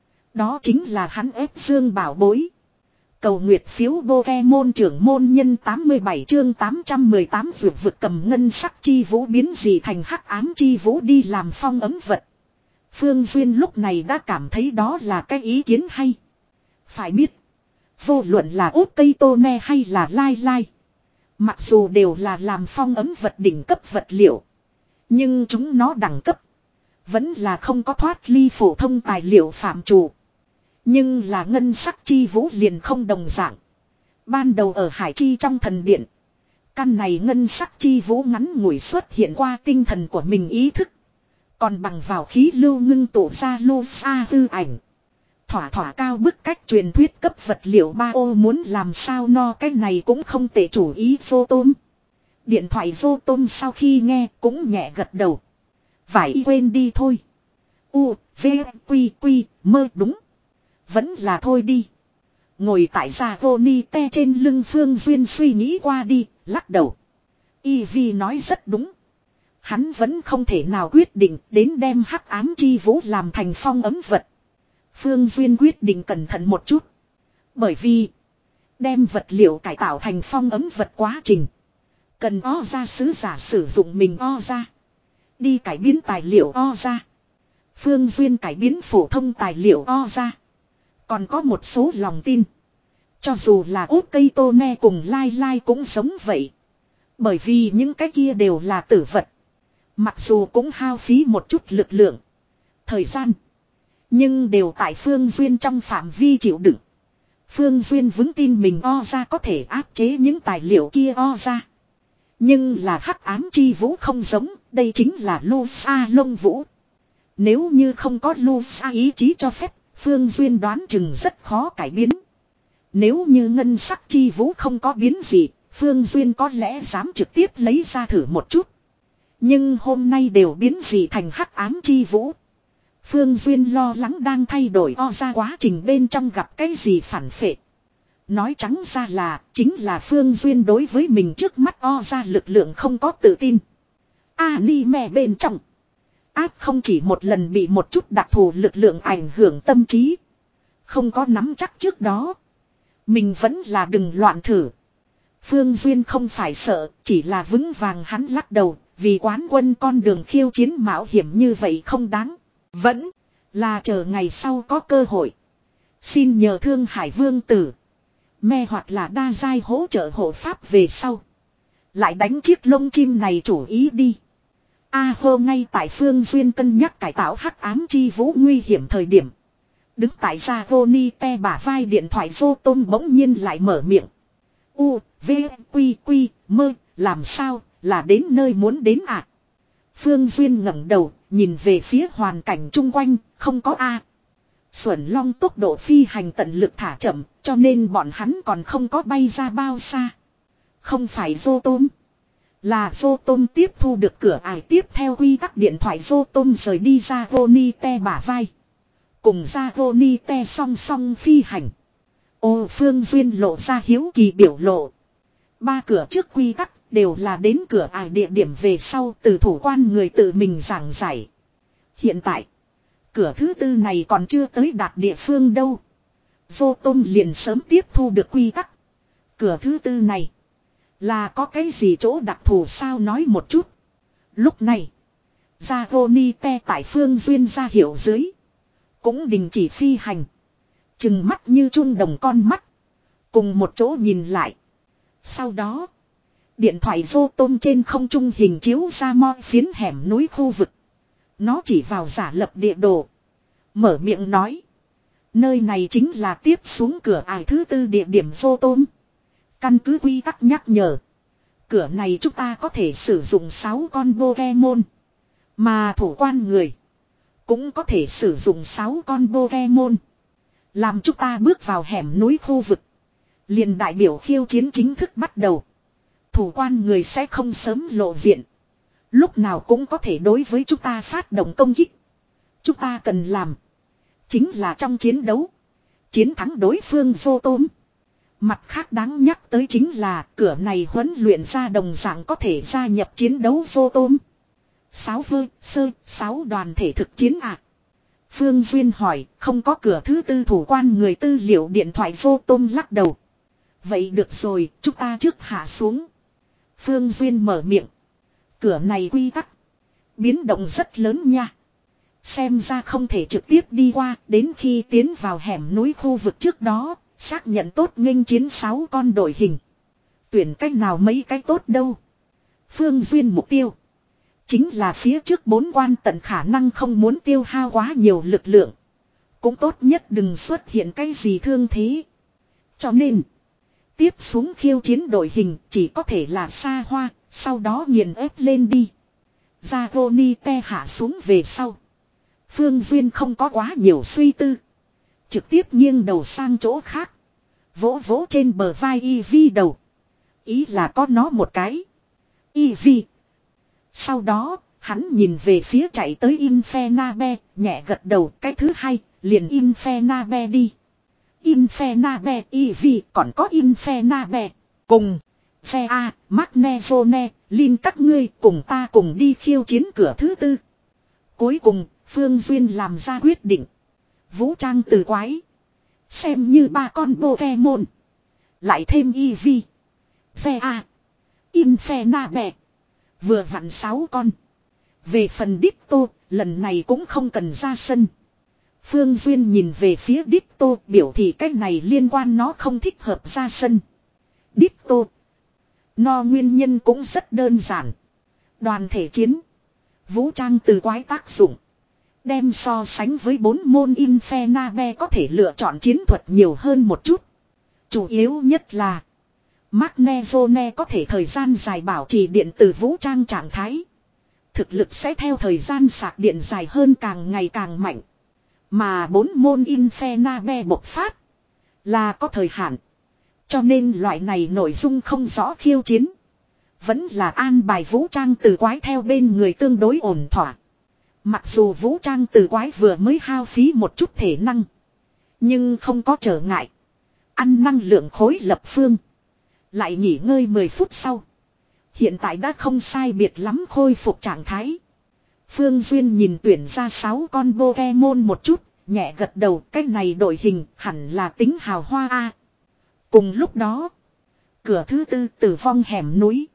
đó chính là hắn ép dương bảo bối. Cầu nguyệt phiếu Pokemon trưởng môn nhân tám mươi bảy chương tám trăm mười tám vượt vực cầm ngân sắc chi vũ biến gì thành hắc ám chi vũ đi làm phong ấm vật. Phương Duyên lúc này đã cảm thấy đó là cái ý kiến hay. Phải biết, vô luận là ốt cây tô ne hay là lai lai, mặc dù đều là làm phong ấm vật đỉnh cấp vật liệu, nhưng chúng nó đẳng cấp vẫn là không có thoát ly phổ thông tài liệu phạm trù. Nhưng là ngân sắc chi vũ liền không đồng dạng. Ban đầu ở Hải Chi trong thần điện, căn này ngân sắc chi vũ ngắn ngủi xuất hiện qua tinh thần của mình ý thức, còn bằng vào khí lưu ngưng tụ ra lô xa hư ảnh. Thỏa thỏa cao bức cách truyền thuyết cấp vật liệu. Ba ô muốn làm sao no cái này cũng không tệ chủ ý. Vô tôm điện thoại vô tôm sau khi nghe cũng nhẹ gật đầu. Phải quên đi thôi. U, V, Quy, Quy, mơ đúng. Vẫn là thôi đi. Ngồi tại Dragonite trên lưng Phương Duyên suy nghĩ qua đi, lắc đầu. Ivy nói rất đúng. Hắn vẫn không thể nào quyết định đến đem hắc ám chi vũ làm thành phong ấm vật. Phương Duyên quyết định cẩn thận một chút. Bởi vì đem vật liệu cải tạo thành phong ấm vật quá trình cần o ra sứ giả sử dụng mình o ra đi cải biến tài liệu o ra. Phương Duyên cải biến phổ thông tài liệu o ra. Còn có một số lòng tin. Cho dù là út cây tô ne cùng lai lai cũng giống vậy. Bởi vì những cái kia đều là tử vật. Mặc dù cũng hao phí một chút lực lượng. Thời gian. Nhưng đều tại Phương Duyên trong phạm vi chịu đựng. Phương Duyên vững tin mình o ra có thể áp chế những tài liệu kia o ra. Nhưng là hắc ám chi vũ không giống. Đây chính là Lusa Lông Vũ. Nếu như không có Lusa ý chí cho phép, Phương Duyên đoán chừng rất khó cải biến. Nếu như ngân sắc chi vũ không có biến gì, Phương Duyên có lẽ dám trực tiếp lấy ra thử một chút. Nhưng hôm nay đều biến gì thành hắc ám chi vũ. Phương Duyên lo lắng đang thay đổi o ra quá trình bên trong gặp cái gì phản phệ. Nói trắng ra là, chính là Phương Duyên đối với mình trước mắt o ra lực lượng không có tự tin. Anime bên trong. Áp không chỉ một lần bị một chút đặc thù lực lượng ảnh hưởng tâm trí. Không có nắm chắc trước đó. Mình vẫn là đừng loạn thử. Phương Duyên không phải sợ, chỉ là vững vàng hắn lắc đầu, vì quán quân con đường khiêu chiến mạo hiểm như vậy không đáng. Vẫn là chờ ngày sau có cơ hội. Xin nhờ Thương Hải Vương Tử. Me hoặc là đa giai hỗ trợ hộ pháp về sau. Lại đánh chiếc lông chim này chủ ý đi. A hô ngay tại Phương Duyên cân nhắc cải tạo hắc ám chi vũ nguy hiểm thời điểm. Đứng tại gia Goni te bả vai điện thoại vô tôm bỗng nhiên lại mở miệng. U, V, Quy, Quy, mơ, làm sao, là đến nơi muốn đến à? Phương Duyên ngẩng đầu, nhìn về phía hoàn cảnh chung quanh, không có A. Xuẩn Long tốc độ phi hành tận lực thả chậm, cho nên bọn hắn còn không có bay ra bao xa. Không phải vô tôm. Là vô tôm tiếp thu được cửa ải tiếp theo quy tắc điện thoại vô tôm rời đi ra Goni te bả vai. Cùng ra Goni te song song phi hành. Ô Phương Duyên lộ ra hiếu kỳ biểu lộ. Ba cửa trước quy tắc đều là đến cửa ải địa điểm về sau từ thủ quan người tự mình giảng giải. Hiện tại, cửa thứ tư này còn chưa tới đạt địa phương đâu. Vô tôm liền sớm tiếp thu được quy tắc. Cửa thứ tư này là có cái gì chỗ đặc thù sao nói một chút. Lúc này, Zagoni te tại Phương Duyên ra hiệu dưới. Cũng đình chỉ phi hành. Chừng mắt như chun đồng con mắt. Cùng một chỗ nhìn lại. Sau đó, điện thoại vô tôm trên không trung hình chiếu ra moi phiến hẻm núi khu vực. Nó chỉ vào giả lập địa đồ. Mở miệng nói. Nơi này chính là tiếp xuống cửa ải thứ tư địa điểm vô tôm. Căn cứ quy tắc nhắc nhở. Cửa này chúng ta có thể sử dụng sáu con Pokemon. Mà thủ quan người cũng có thể sử dụng sáu con Pokemon. Làm chúng ta bước vào hẻm núi khu vực. Liền đại biểu khiêu chiến chính thức bắt đầu. Thủ quan người sẽ không sớm lộ diện. Lúc nào cũng có thể đối với chúng ta phát động công kích. Chúng ta cần làm chính là trong chiến đấu chiến thắng đối phương vô tôm. Mặt khác đáng nhắc tới chính là cửa này huấn luyện ra đồng dạng có thể gia nhập chiến đấu vô tôm. Sáu vơ, sơ, sáu đoàn thể thực chiến ạ. À? Phương Duyên hỏi, không có cửa thứ tư thủ quan người tư liệu điện thoại vô tôm lắc đầu. Vậy được rồi, chúng ta trước hạ xuống. Phương Duyên mở miệng. Cửa này quy tắc biến động rất lớn nha. Xem ra không thể trực tiếp đi qua, đến khi tiến vào hẻm núi khu vực trước đó, xác nhận tốt nghênh chiến sáu con đội hình. Tuyển cách nào mấy cái tốt đâu. Phương Duyên mục tiêu chính là phía trước bốn quan tận khả năng không muốn tiêu hao quá nhiều lực lượng. Cũng tốt nhất đừng xuất hiện cái gì thương thế. Cho nên, tiếp xuống khiêu chiến đội hình chỉ có thể là xa hoa, sau đó nghiền ép lên đi. Zagoni te hạ xuống về sau. Phương Duyên không có quá nhiều suy tư. Trực tiếp nghiêng đầu sang chỗ khác. Vỗ vỗ trên bờ vai Eevee đầu. Ý là có nó một cái. Eevee. Sau đó, hắn nhìn về phía chạy tới Infernabe, nhẹ gật đầu. Cái thứ hai, liền Infernabe đi. Infernabe, Eevee, còn có Infernabe. Cùng, Xe A, Magnezone, Lin các ngươi cùng ta cùng đi khiêu chiến cửa thứ tư. Cuối cùng, Phương Duyên làm ra quyết định. Vũ trang từ quái. Xem như ba con Pokemon. Lại thêm Eevee. Xe A. Infernabe. Vừa vặn sáu con. Về phần Ditto, lần này cũng không cần ra sân. Phương Duyên nhìn về phía Ditto, biểu thị cái này liên quan nó không thích hợp ra sân. Ditto. No nguyên nhân cũng rất đơn giản. Đoàn thể chiến. Vũ trang từ quái tác dụng. Đem so sánh với bốn môn Infernabe có thể lựa chọn chiến thuật nhiều hơn một chút. Chủ yếu nhất là Magnezone có thể thời gian dài bảo trì điện từ vũ trang trạng thái. Thực lực sẽ theo thời gian sạc điện dài hơn càng ngày càng mạnh. Mà bốn môn Infernabe bộc phát là có thời hạn. Cho nên loại này nội dung không rõ khiêu chiến. Vẫn là an bài vũ trang từ quái theo bên người tương đối ổn thỏa. Mặc dù vũ trang từ quái vừa mới hao phí một chút thể năng. Nhưng không có trở ngại. Ăn năng lượng khối lập phương. Lại nghỉ ngơi mười phút sau. Hiện tại đã không sai biệt lắm khôi phục trạng thái. Phương Duyên nhìn tuyển ra sáu con Pokemon một chút. Nhẹ gật đầu, cái này đội hình hẳn là tính hào hoa a. Cùng lúc đó. Cửa thứ tư tử vong hẻm núi.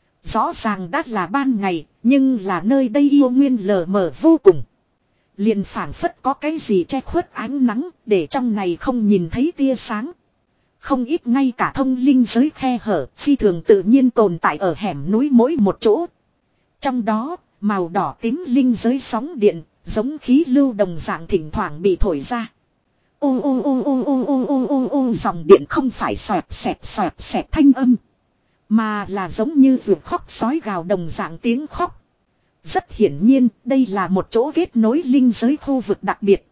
Rõ ràng đã là ban ngày, nhưng là nơi đây yêu nguyên lờ mờ vô cùng. Liền phảng phất có cái gì che khuất ánh nắng, để trong này không nhìn thấy tia sáng. Không ít ngay cả thông linh giới khe hở, phi thường tự nhiên tồn tại ở hẻm núi mỗi một chỗ. Trong đó, màu đỏ tím linh giới sóng điện, giống khí lưu đồng dạng thỉnh thoảng bị thổi ra. Ô ô ô ô ô ô ô ô ô dòng điện không phải xoẹt xẹt xoẹt xẹt thanh âm. Mà là giống như ruột khóc sói gào đồng dạng tiếng khóc. Rất hiển nhiên đây là một chỗ kết nối linh giới khu vực đặc biệt.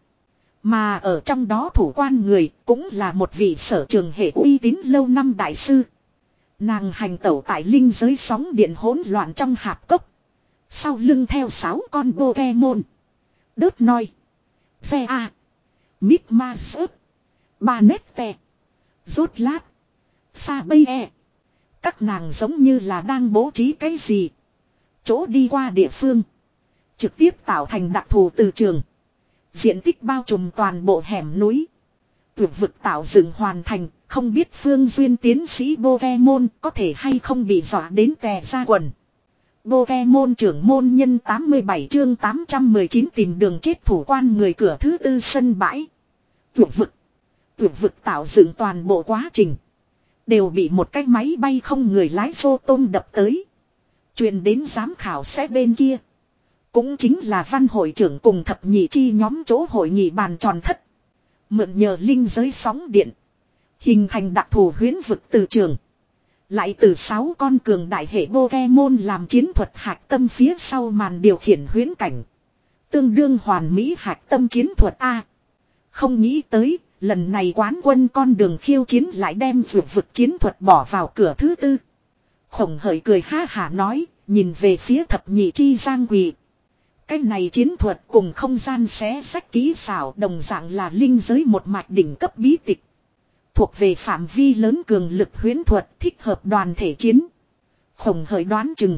Mà ở trong đó thủ quan người cũng là một vị sở trường hệ uy tín lâu năm đại sư. Nàng hành tẩu tại linh giới sóng điện hỗn loạn trong hạp cốc. Sau lưng theo sáu con Pokemon. Đớt noi. Xe A. Mít Ma Sớt. Ba Nét Tè. Rốt Lát. Sa Bây E. Các nàng giống như là đang bố trí cái gì. Chỗ đi qua địa phương. Trực tiếp tạo thành đặc thù từ trường. Diện tích bao trùm toàn bộ hẻm núi. Vực vực tạo dựng hoàn thành. Không biết Phương Duyên tiến sĩ Pokemon có thể hay không bị dọa đến tè ra quần. Pokemon trưởng môn nhân tám mươi bảy chương tám trăm mười chín tìm đường chết thủ quan người cửa thứ tư sân bãi. Vực vực. Vực vực tạo dựng toàn bộ quá trình. Đều bị một cái máy bay không người lái phô tôm đập tới. Truyền đến giám khảo sẽ bên kia. Cũng chính là văn hội trưởng cùng thập nhị chi nhóm chỗ hội nghị bàn tròn thất. Mượn nhờ linh giới sóng điện. Hình thành đặc thù huyễn vực từ trường. Lại từ sáu con cường đại hệ Pokemon làm chiến thuật hạch tâm phía sau màn điều khiển huyễn cảnh. Tương đương hoàn mỹ hạch tâm chiến thuật A. Không nghĩ tới, lần này quán quân con đường khiêu chiến lại đem vượt vực chiến thuật bỏ vào cửa thứ tư. Khổng Hởi cười ha hả nói, nhìn về phía thập nhị chi Giang Quỳ. Cái này chiến thuật cùng không gian xé sách kỹ xảo đồng dạng là linh giới một mạch đỉnh cấp bí tịch. Thuộc về phạm vi lớn cường lực huyễn thuật thích hợp đoàn thể chiến. Khổng Hởi đoán chừng.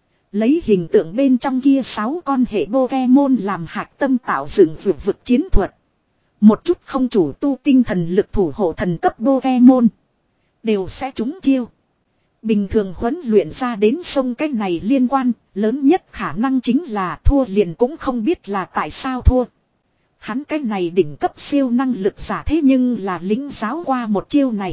Lấy hình tượng bên trong kia sáu con hệ Pokemon làm hạch tâm tạo dựng vượt vực chiến thuật. Một chút không chủ tu tinh thần lực thủ hộ thần cấp Pokemon. Đều sẽ trúng chiêu. Bình thường huấn luyện ra đến sông cái này liên quan. Lớn nhất khả năng chính là thua liền cũng không biết là tại sao thua. Hắn cái này đỉnh cấp siêu năng lực giả thế nhưng là lính giáo qua một chiêu này.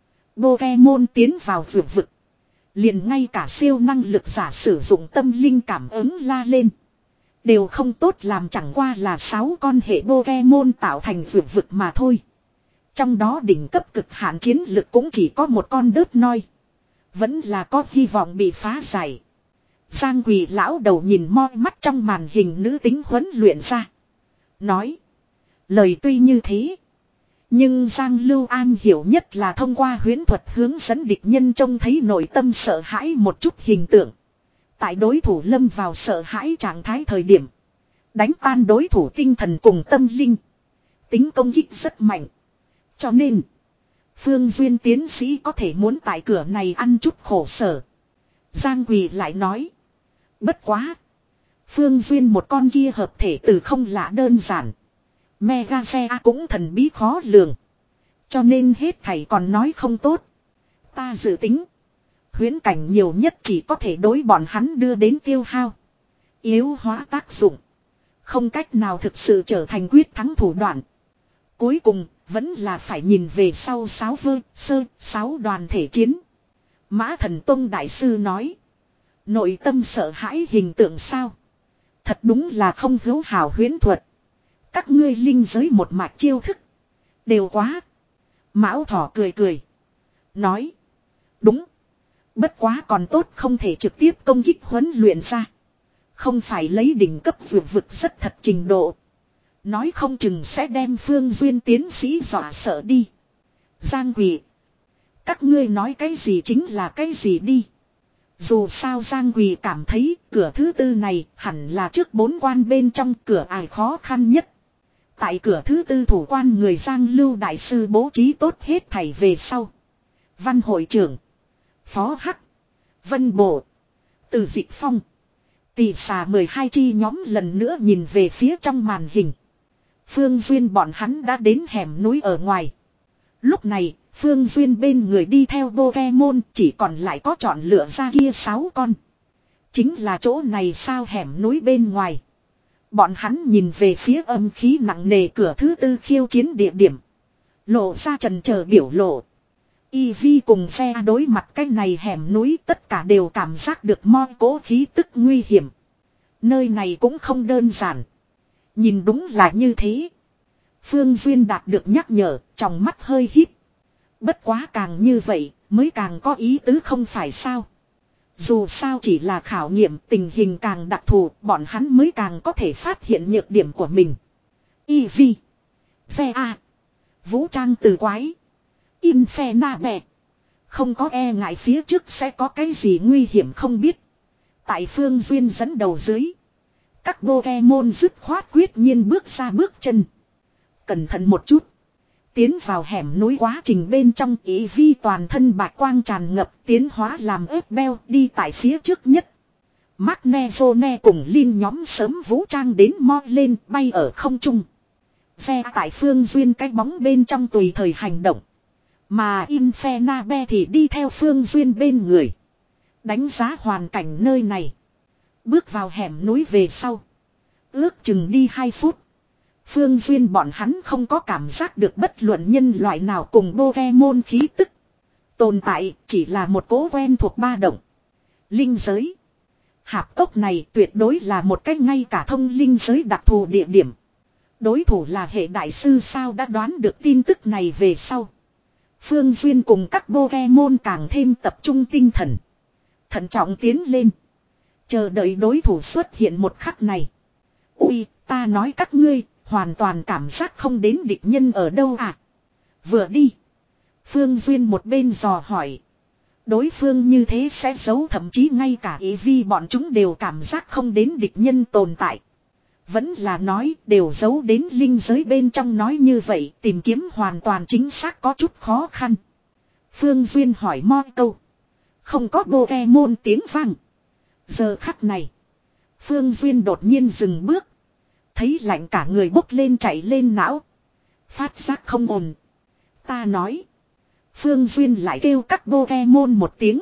Pokemon tiến vào vượt vực. Liền ngay cả siêu năng lực giả sử dụng tâm linh cảm ứng la lên. Đều không tốt làm chẳng qua là sáu con hệ Pokemon tạo thành vượt vực mà thôi. Trong đó đỉnh cấp cực hạn chiến lực cũng chỉ có một con đớt noi. Vẫn là có hy vọng bị phá giải. Giang Quỳ lão đầu nhìn moi mắt trong màn hình nữ tính huấn luyện ra. Nói. Lời tuy như thế. Nhưng Giang Lưu An hiểu nhất là thông qua huyễn thuật hướng dẫn địch nhân trông thấy nội tâm sợ hãi một chút hình tượng. Tại đối thủ lâm vào sợ hãi trạng thái thời điểm. Đánh tan đối thủ tinh thần cùng tâm linh. Tính công kích rất mạnh. Cho nên. Phương Duyên tiến sĩ có thể muốn tại cửa này ăn chút khổ sở. Giang Quỳ lại nói. Bất quá. Phương Duyên một con kia hợp thể từ không lạ đơn giản. Mega xe cũng thần bí khó lường. Cho nên hết thầy còn nói không tốt. Ta dự tính. Huyễn cảnh nhiều nhất chỉ có thể đối bọn hắn đưa đến tiêu hao. Yếu hóa tác dụng. Không cách nào thực sự trở thành quyết thắng thủ đoạn. Cuối cùng, vẫn là phải nhìn về sau sáu vơ, sơ, sáu đoàn thể chiến. Mã Thần Tông Đại Sư nói. Nội tâm sợ hãi hình tượng sao? Thật đúng là không hữu hảo huyễn thuật. Các ngươi linh giới một mạch chiêu thức. Đều quá. Mão Thỏ cười cười. Nói. Đúng. Bất quá còn tốt không thể trực tiếp công kích huấn luyện ra. Không phải lấy đỉnh cấp vượt vực rất thật trình độ. Nói không chừng sẽ đem Phương Duyên tiến sĩ dọa sợ đi. Giang Quỳ. Các ngươi nói cái gì chính là cái gì đi. Dù sao Giang Quỳ cảm thấy cửa thứ tư này hẳn là trước bốn quan bên trong cửa ải khó khăn nhất. Tại cửa thứ tư thủ quan người Giang Lưu Đại Sư bố trí tốt hết thảy về sau. Văn hội trưởng. Phó Hắc. Vân Bộ. Từ Dịch Phong. Tỷ xà mười hai chi nhóm lần nữa nhìn về phía trong màn hình. Phương Duyên bọn hắn đã đến hẻm núi ở ngoài. Lúc này, Phương Duyên bên người đi theo Pokemon chỉ còn lại có chọn lựa ra kia sáu con. Chính là chỗ này sao hẻm núi bên ngoài. Bọn hắn nhìn về phía âm khí nặng nề cửa thứ tư khiêu chiến địa điểm. Lộ ra trần chờ biểu lộ. Eevee cùng xe đối mặt cái này hẻm núi tất cả đều cảm giác được mo cố khí tức nguy hiểm. Nơi này cũng không đơn giản. Nhìn đúng là như thế. Phương Duyên đạt được nhắc nhở, trong mắt hơi híp. Bất quá càng như vậy, mới càng có ý tứ không phải sao. Dù sao chỉ là khảo nghiệm tình hình càng đặc thù, bọn hắn mới càng có thể phát hiện nhược điểm của mình. Eevee. Xe A. Vũ trang từ quái. Infernape. Không có e ngại phía trước sẽ có cái gì nguy hiểm không biết. Tại Phương Duyên dẫn đầu dưới. Các Pokemon dứt khoát quyết nhiên bước ra bước chân. Cẩn thận một chút. Tiến vào hẻm núi quá trình bên trong Eevee toàn thân bạch quang tràn ngập tiến hóa làm ớt beo đi tại phía trước nhất. Magnezone cùng Lin nhóm sớm vũ trang đến mo lên bay ở không trung. Xe tại Phương Duyên cái bóng bên trong tùy thời hành động. Mà Infernape thì đi theo Phương Duyên bên người. Đánh giá hoàn cảnh nơi này. Bước vào hẻm núi về sau. Ước chừng đi hai phút. Phương Duyên bọn hắn không có cảm giác được bất luận nhân loại nào cùng Pokemon khí tức. Tồn tại chỉ là một cố quen thuộc ba động. Linh giới. Hạp cốc này tuyệt đối là một cách ngay cả thông linh giới đặc thù địa điểm. Đối thủ là hệ đại sư sao đã đoán được tin tức này về sau. Phương Duyên cùng các Pokemon càng thêm tập trung tinh thần. Thận trọng tiến lên. Chờ đợi đối thủ xuất hiện một khắc này. Ui, ta nói các ngươi, hoàn toàn cảm giác không đến địch nhân ở đâu à. Vừa đi. Phương Duyên một bên dò hỏi. Đối phương như thế sẽ giấu thậm chí ngay cả Eevee bọn chúng đều cảm giác không đến địch nhân tồn tại. Vẫn là nói đều giấu đến linh giới bên trong nói như vậy tìm kiếm hoàn toàn chính xác có chút khó khăn. Phương Duyên hỏi mo câu. Không có Pokemon tiếng vang. Giờ khắc này. Phương Duyên đột nhiên dừng bước. Thấy lạnh cả người bốc lên chạy lên não. Phát giác không ổn. Ta nói. Phương Duyên lại kêu các Pokemon một tiếng.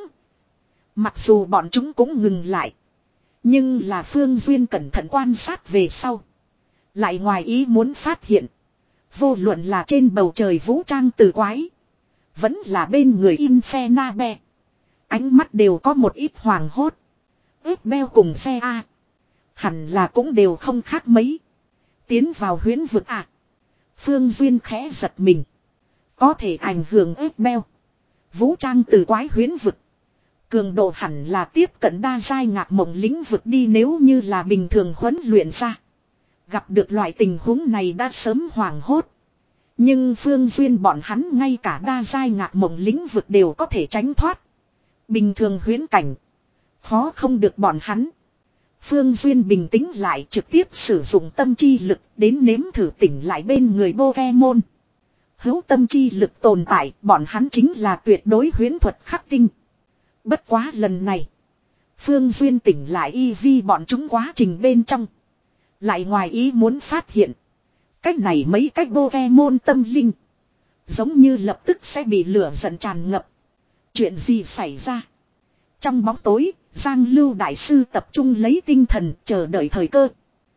Mặc dù bọn chúng cũng ngừng lại. Nhưng là Phương Duyên cẩn thận quan sát về sau. Lại ngoài ý muốn phát hiện. Vô luận là trên bầu trời vũ trang từ quái. Vẫn là bên người Infernape. Ánh mắt đều có một ít hoàng hốt. Ướp beo cùng xe A. Hẳn là cũng đều không khác mấy. Tiến vào huyễn vực à. Phương Duyên khẽ giật mình. Có thể ảnh hưởng ướp beo. Vũ trang từ quái huyễn vực. Cường độ hẳn là tiếp cận đa giai ngạc mộng lĩnh vực đi nếu như là bình thường huấn luyện ra. Gặp được loại tình huống này đã sớm hoảng hốt. Nhưng Phương Duyên bọn hắn ngay cả đa giai ngạc mộng lĩnh vực đều có thể tránh thoát. Bình thường huyễn cảnh. Khó không được bọn hắn. Phương Duyên bình tĩnh lại trực tiếp sử dụng tâm chi lực đến nếm thử tỉnh lại bên người Pokemon. Hữu tâm chi lực tồn tại bọn hắn chính là tuyệt đối huyễn thuật khắc tinh. Bất quá lần này. Phương Duyên tỉnh lại Eevee bọn chúng quá trình bên trong. Lại ngoài ý muốn phát hiện. Cách này mấy cách Pokemon tâm linh. Giống như lập tức sẽ bị lửa giận tràn ngập. Chuyện gì xảy ra? Trong bóng tối, Giang Lưu Đại Sư tập trung lấy tinh thần chờ đợi thời cơ.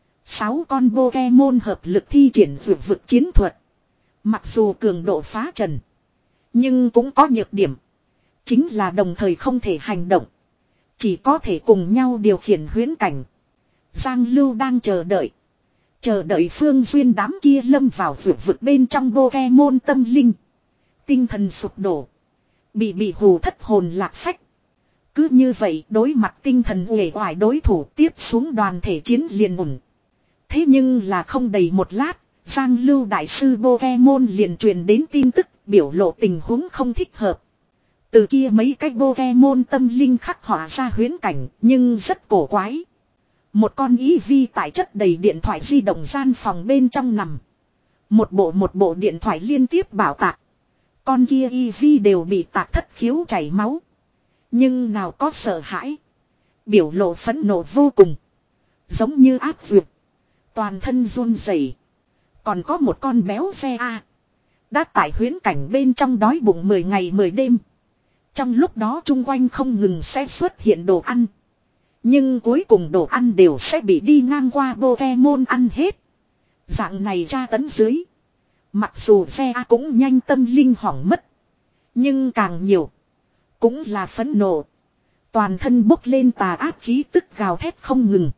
Sáu con Pokemon hợp lực thi triển vượt vực chiến thuật. Mặc dù cường độ phá trần, nhưng cũng có nhược điểm. Chính là đồng thời không thể hành động. Chỉ có thể cùng nhau điều khiển huyễn cảnh. Giang Lưu đang chờ đợi. Chờ đợi Phương Duyên đám kia lâm vào vượt vực bên trong Pokemon tâm linh. Tinh thần sụp đổ. Bị bị hù thất hồn lạc phách. Cứ như vậy đối mặt tinh thần uể oải đối thủ tiếp xuống đoàn thể chiến liền ủng. Thế nhưng là không đầy một lát, Giang Lưu Đại Sư Pokemon liền truyền đến tin tức biểu lộ tình huống không thích hợp. Từ kia mấy cái Pokemon tâm linh khắc họa ra huyễn cảnh nhưng rất cổ quái. Một con Eevee tại chất đầy điện thoại di động gian phòng bên trong nằm. Một bộ một bộ điện thoại liên tiếp bảo tạc. Con kia Eevee đều bị tạc thất khiếu chảy máu. Nhưng nào có sợ hãi. Biểu lộ phẫn nộ vô cùng. Giống như áp vượt. Toàn thân run rẩy. Còn có một con béo xe A. Đã tại huyễn cảnh bên trong đói bụng mười ngày mười đêm. Trong lúc đó chung quanh không ngừng sẽ xuất hiện đồ ăn. Nhưng cuối cùng đồ ăn đều sẽ bị đi ngang qua Pokemon ăn hết. Dạng này tra tấn dưới. Mặc dù xe A cũng nhanh tâm linh hỏng mất. Nhưng càng nhiều. Cũng là phẫn nộ. Toàn thân bốc lên tà ác khí tức gào thét không ngừng.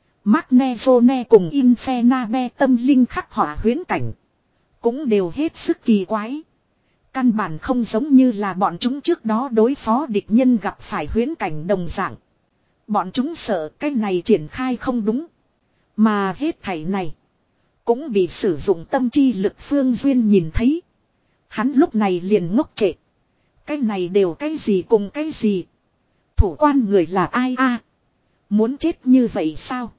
Magnezone cùng Infernabe tâm linh khắc họa huyễn cảnh. Cũng đều hết sức kỳ quái. Căn bản không giống như là bọn chúng trước đó đối phó địch nhân gặp phải huyễn cảnh đồng dạng. Bọn chúng sợ cái này triển khai không đúng. Mà hết thảy này. Cũng bị sử dụng tâm chi lực Phương Duyên nhìn thấy. Hắn lúc này liền ngốc trệ. Cái này đều cái gì cùng cái gì. Thủ quan người là ai a? Muốn chết như vậy sao?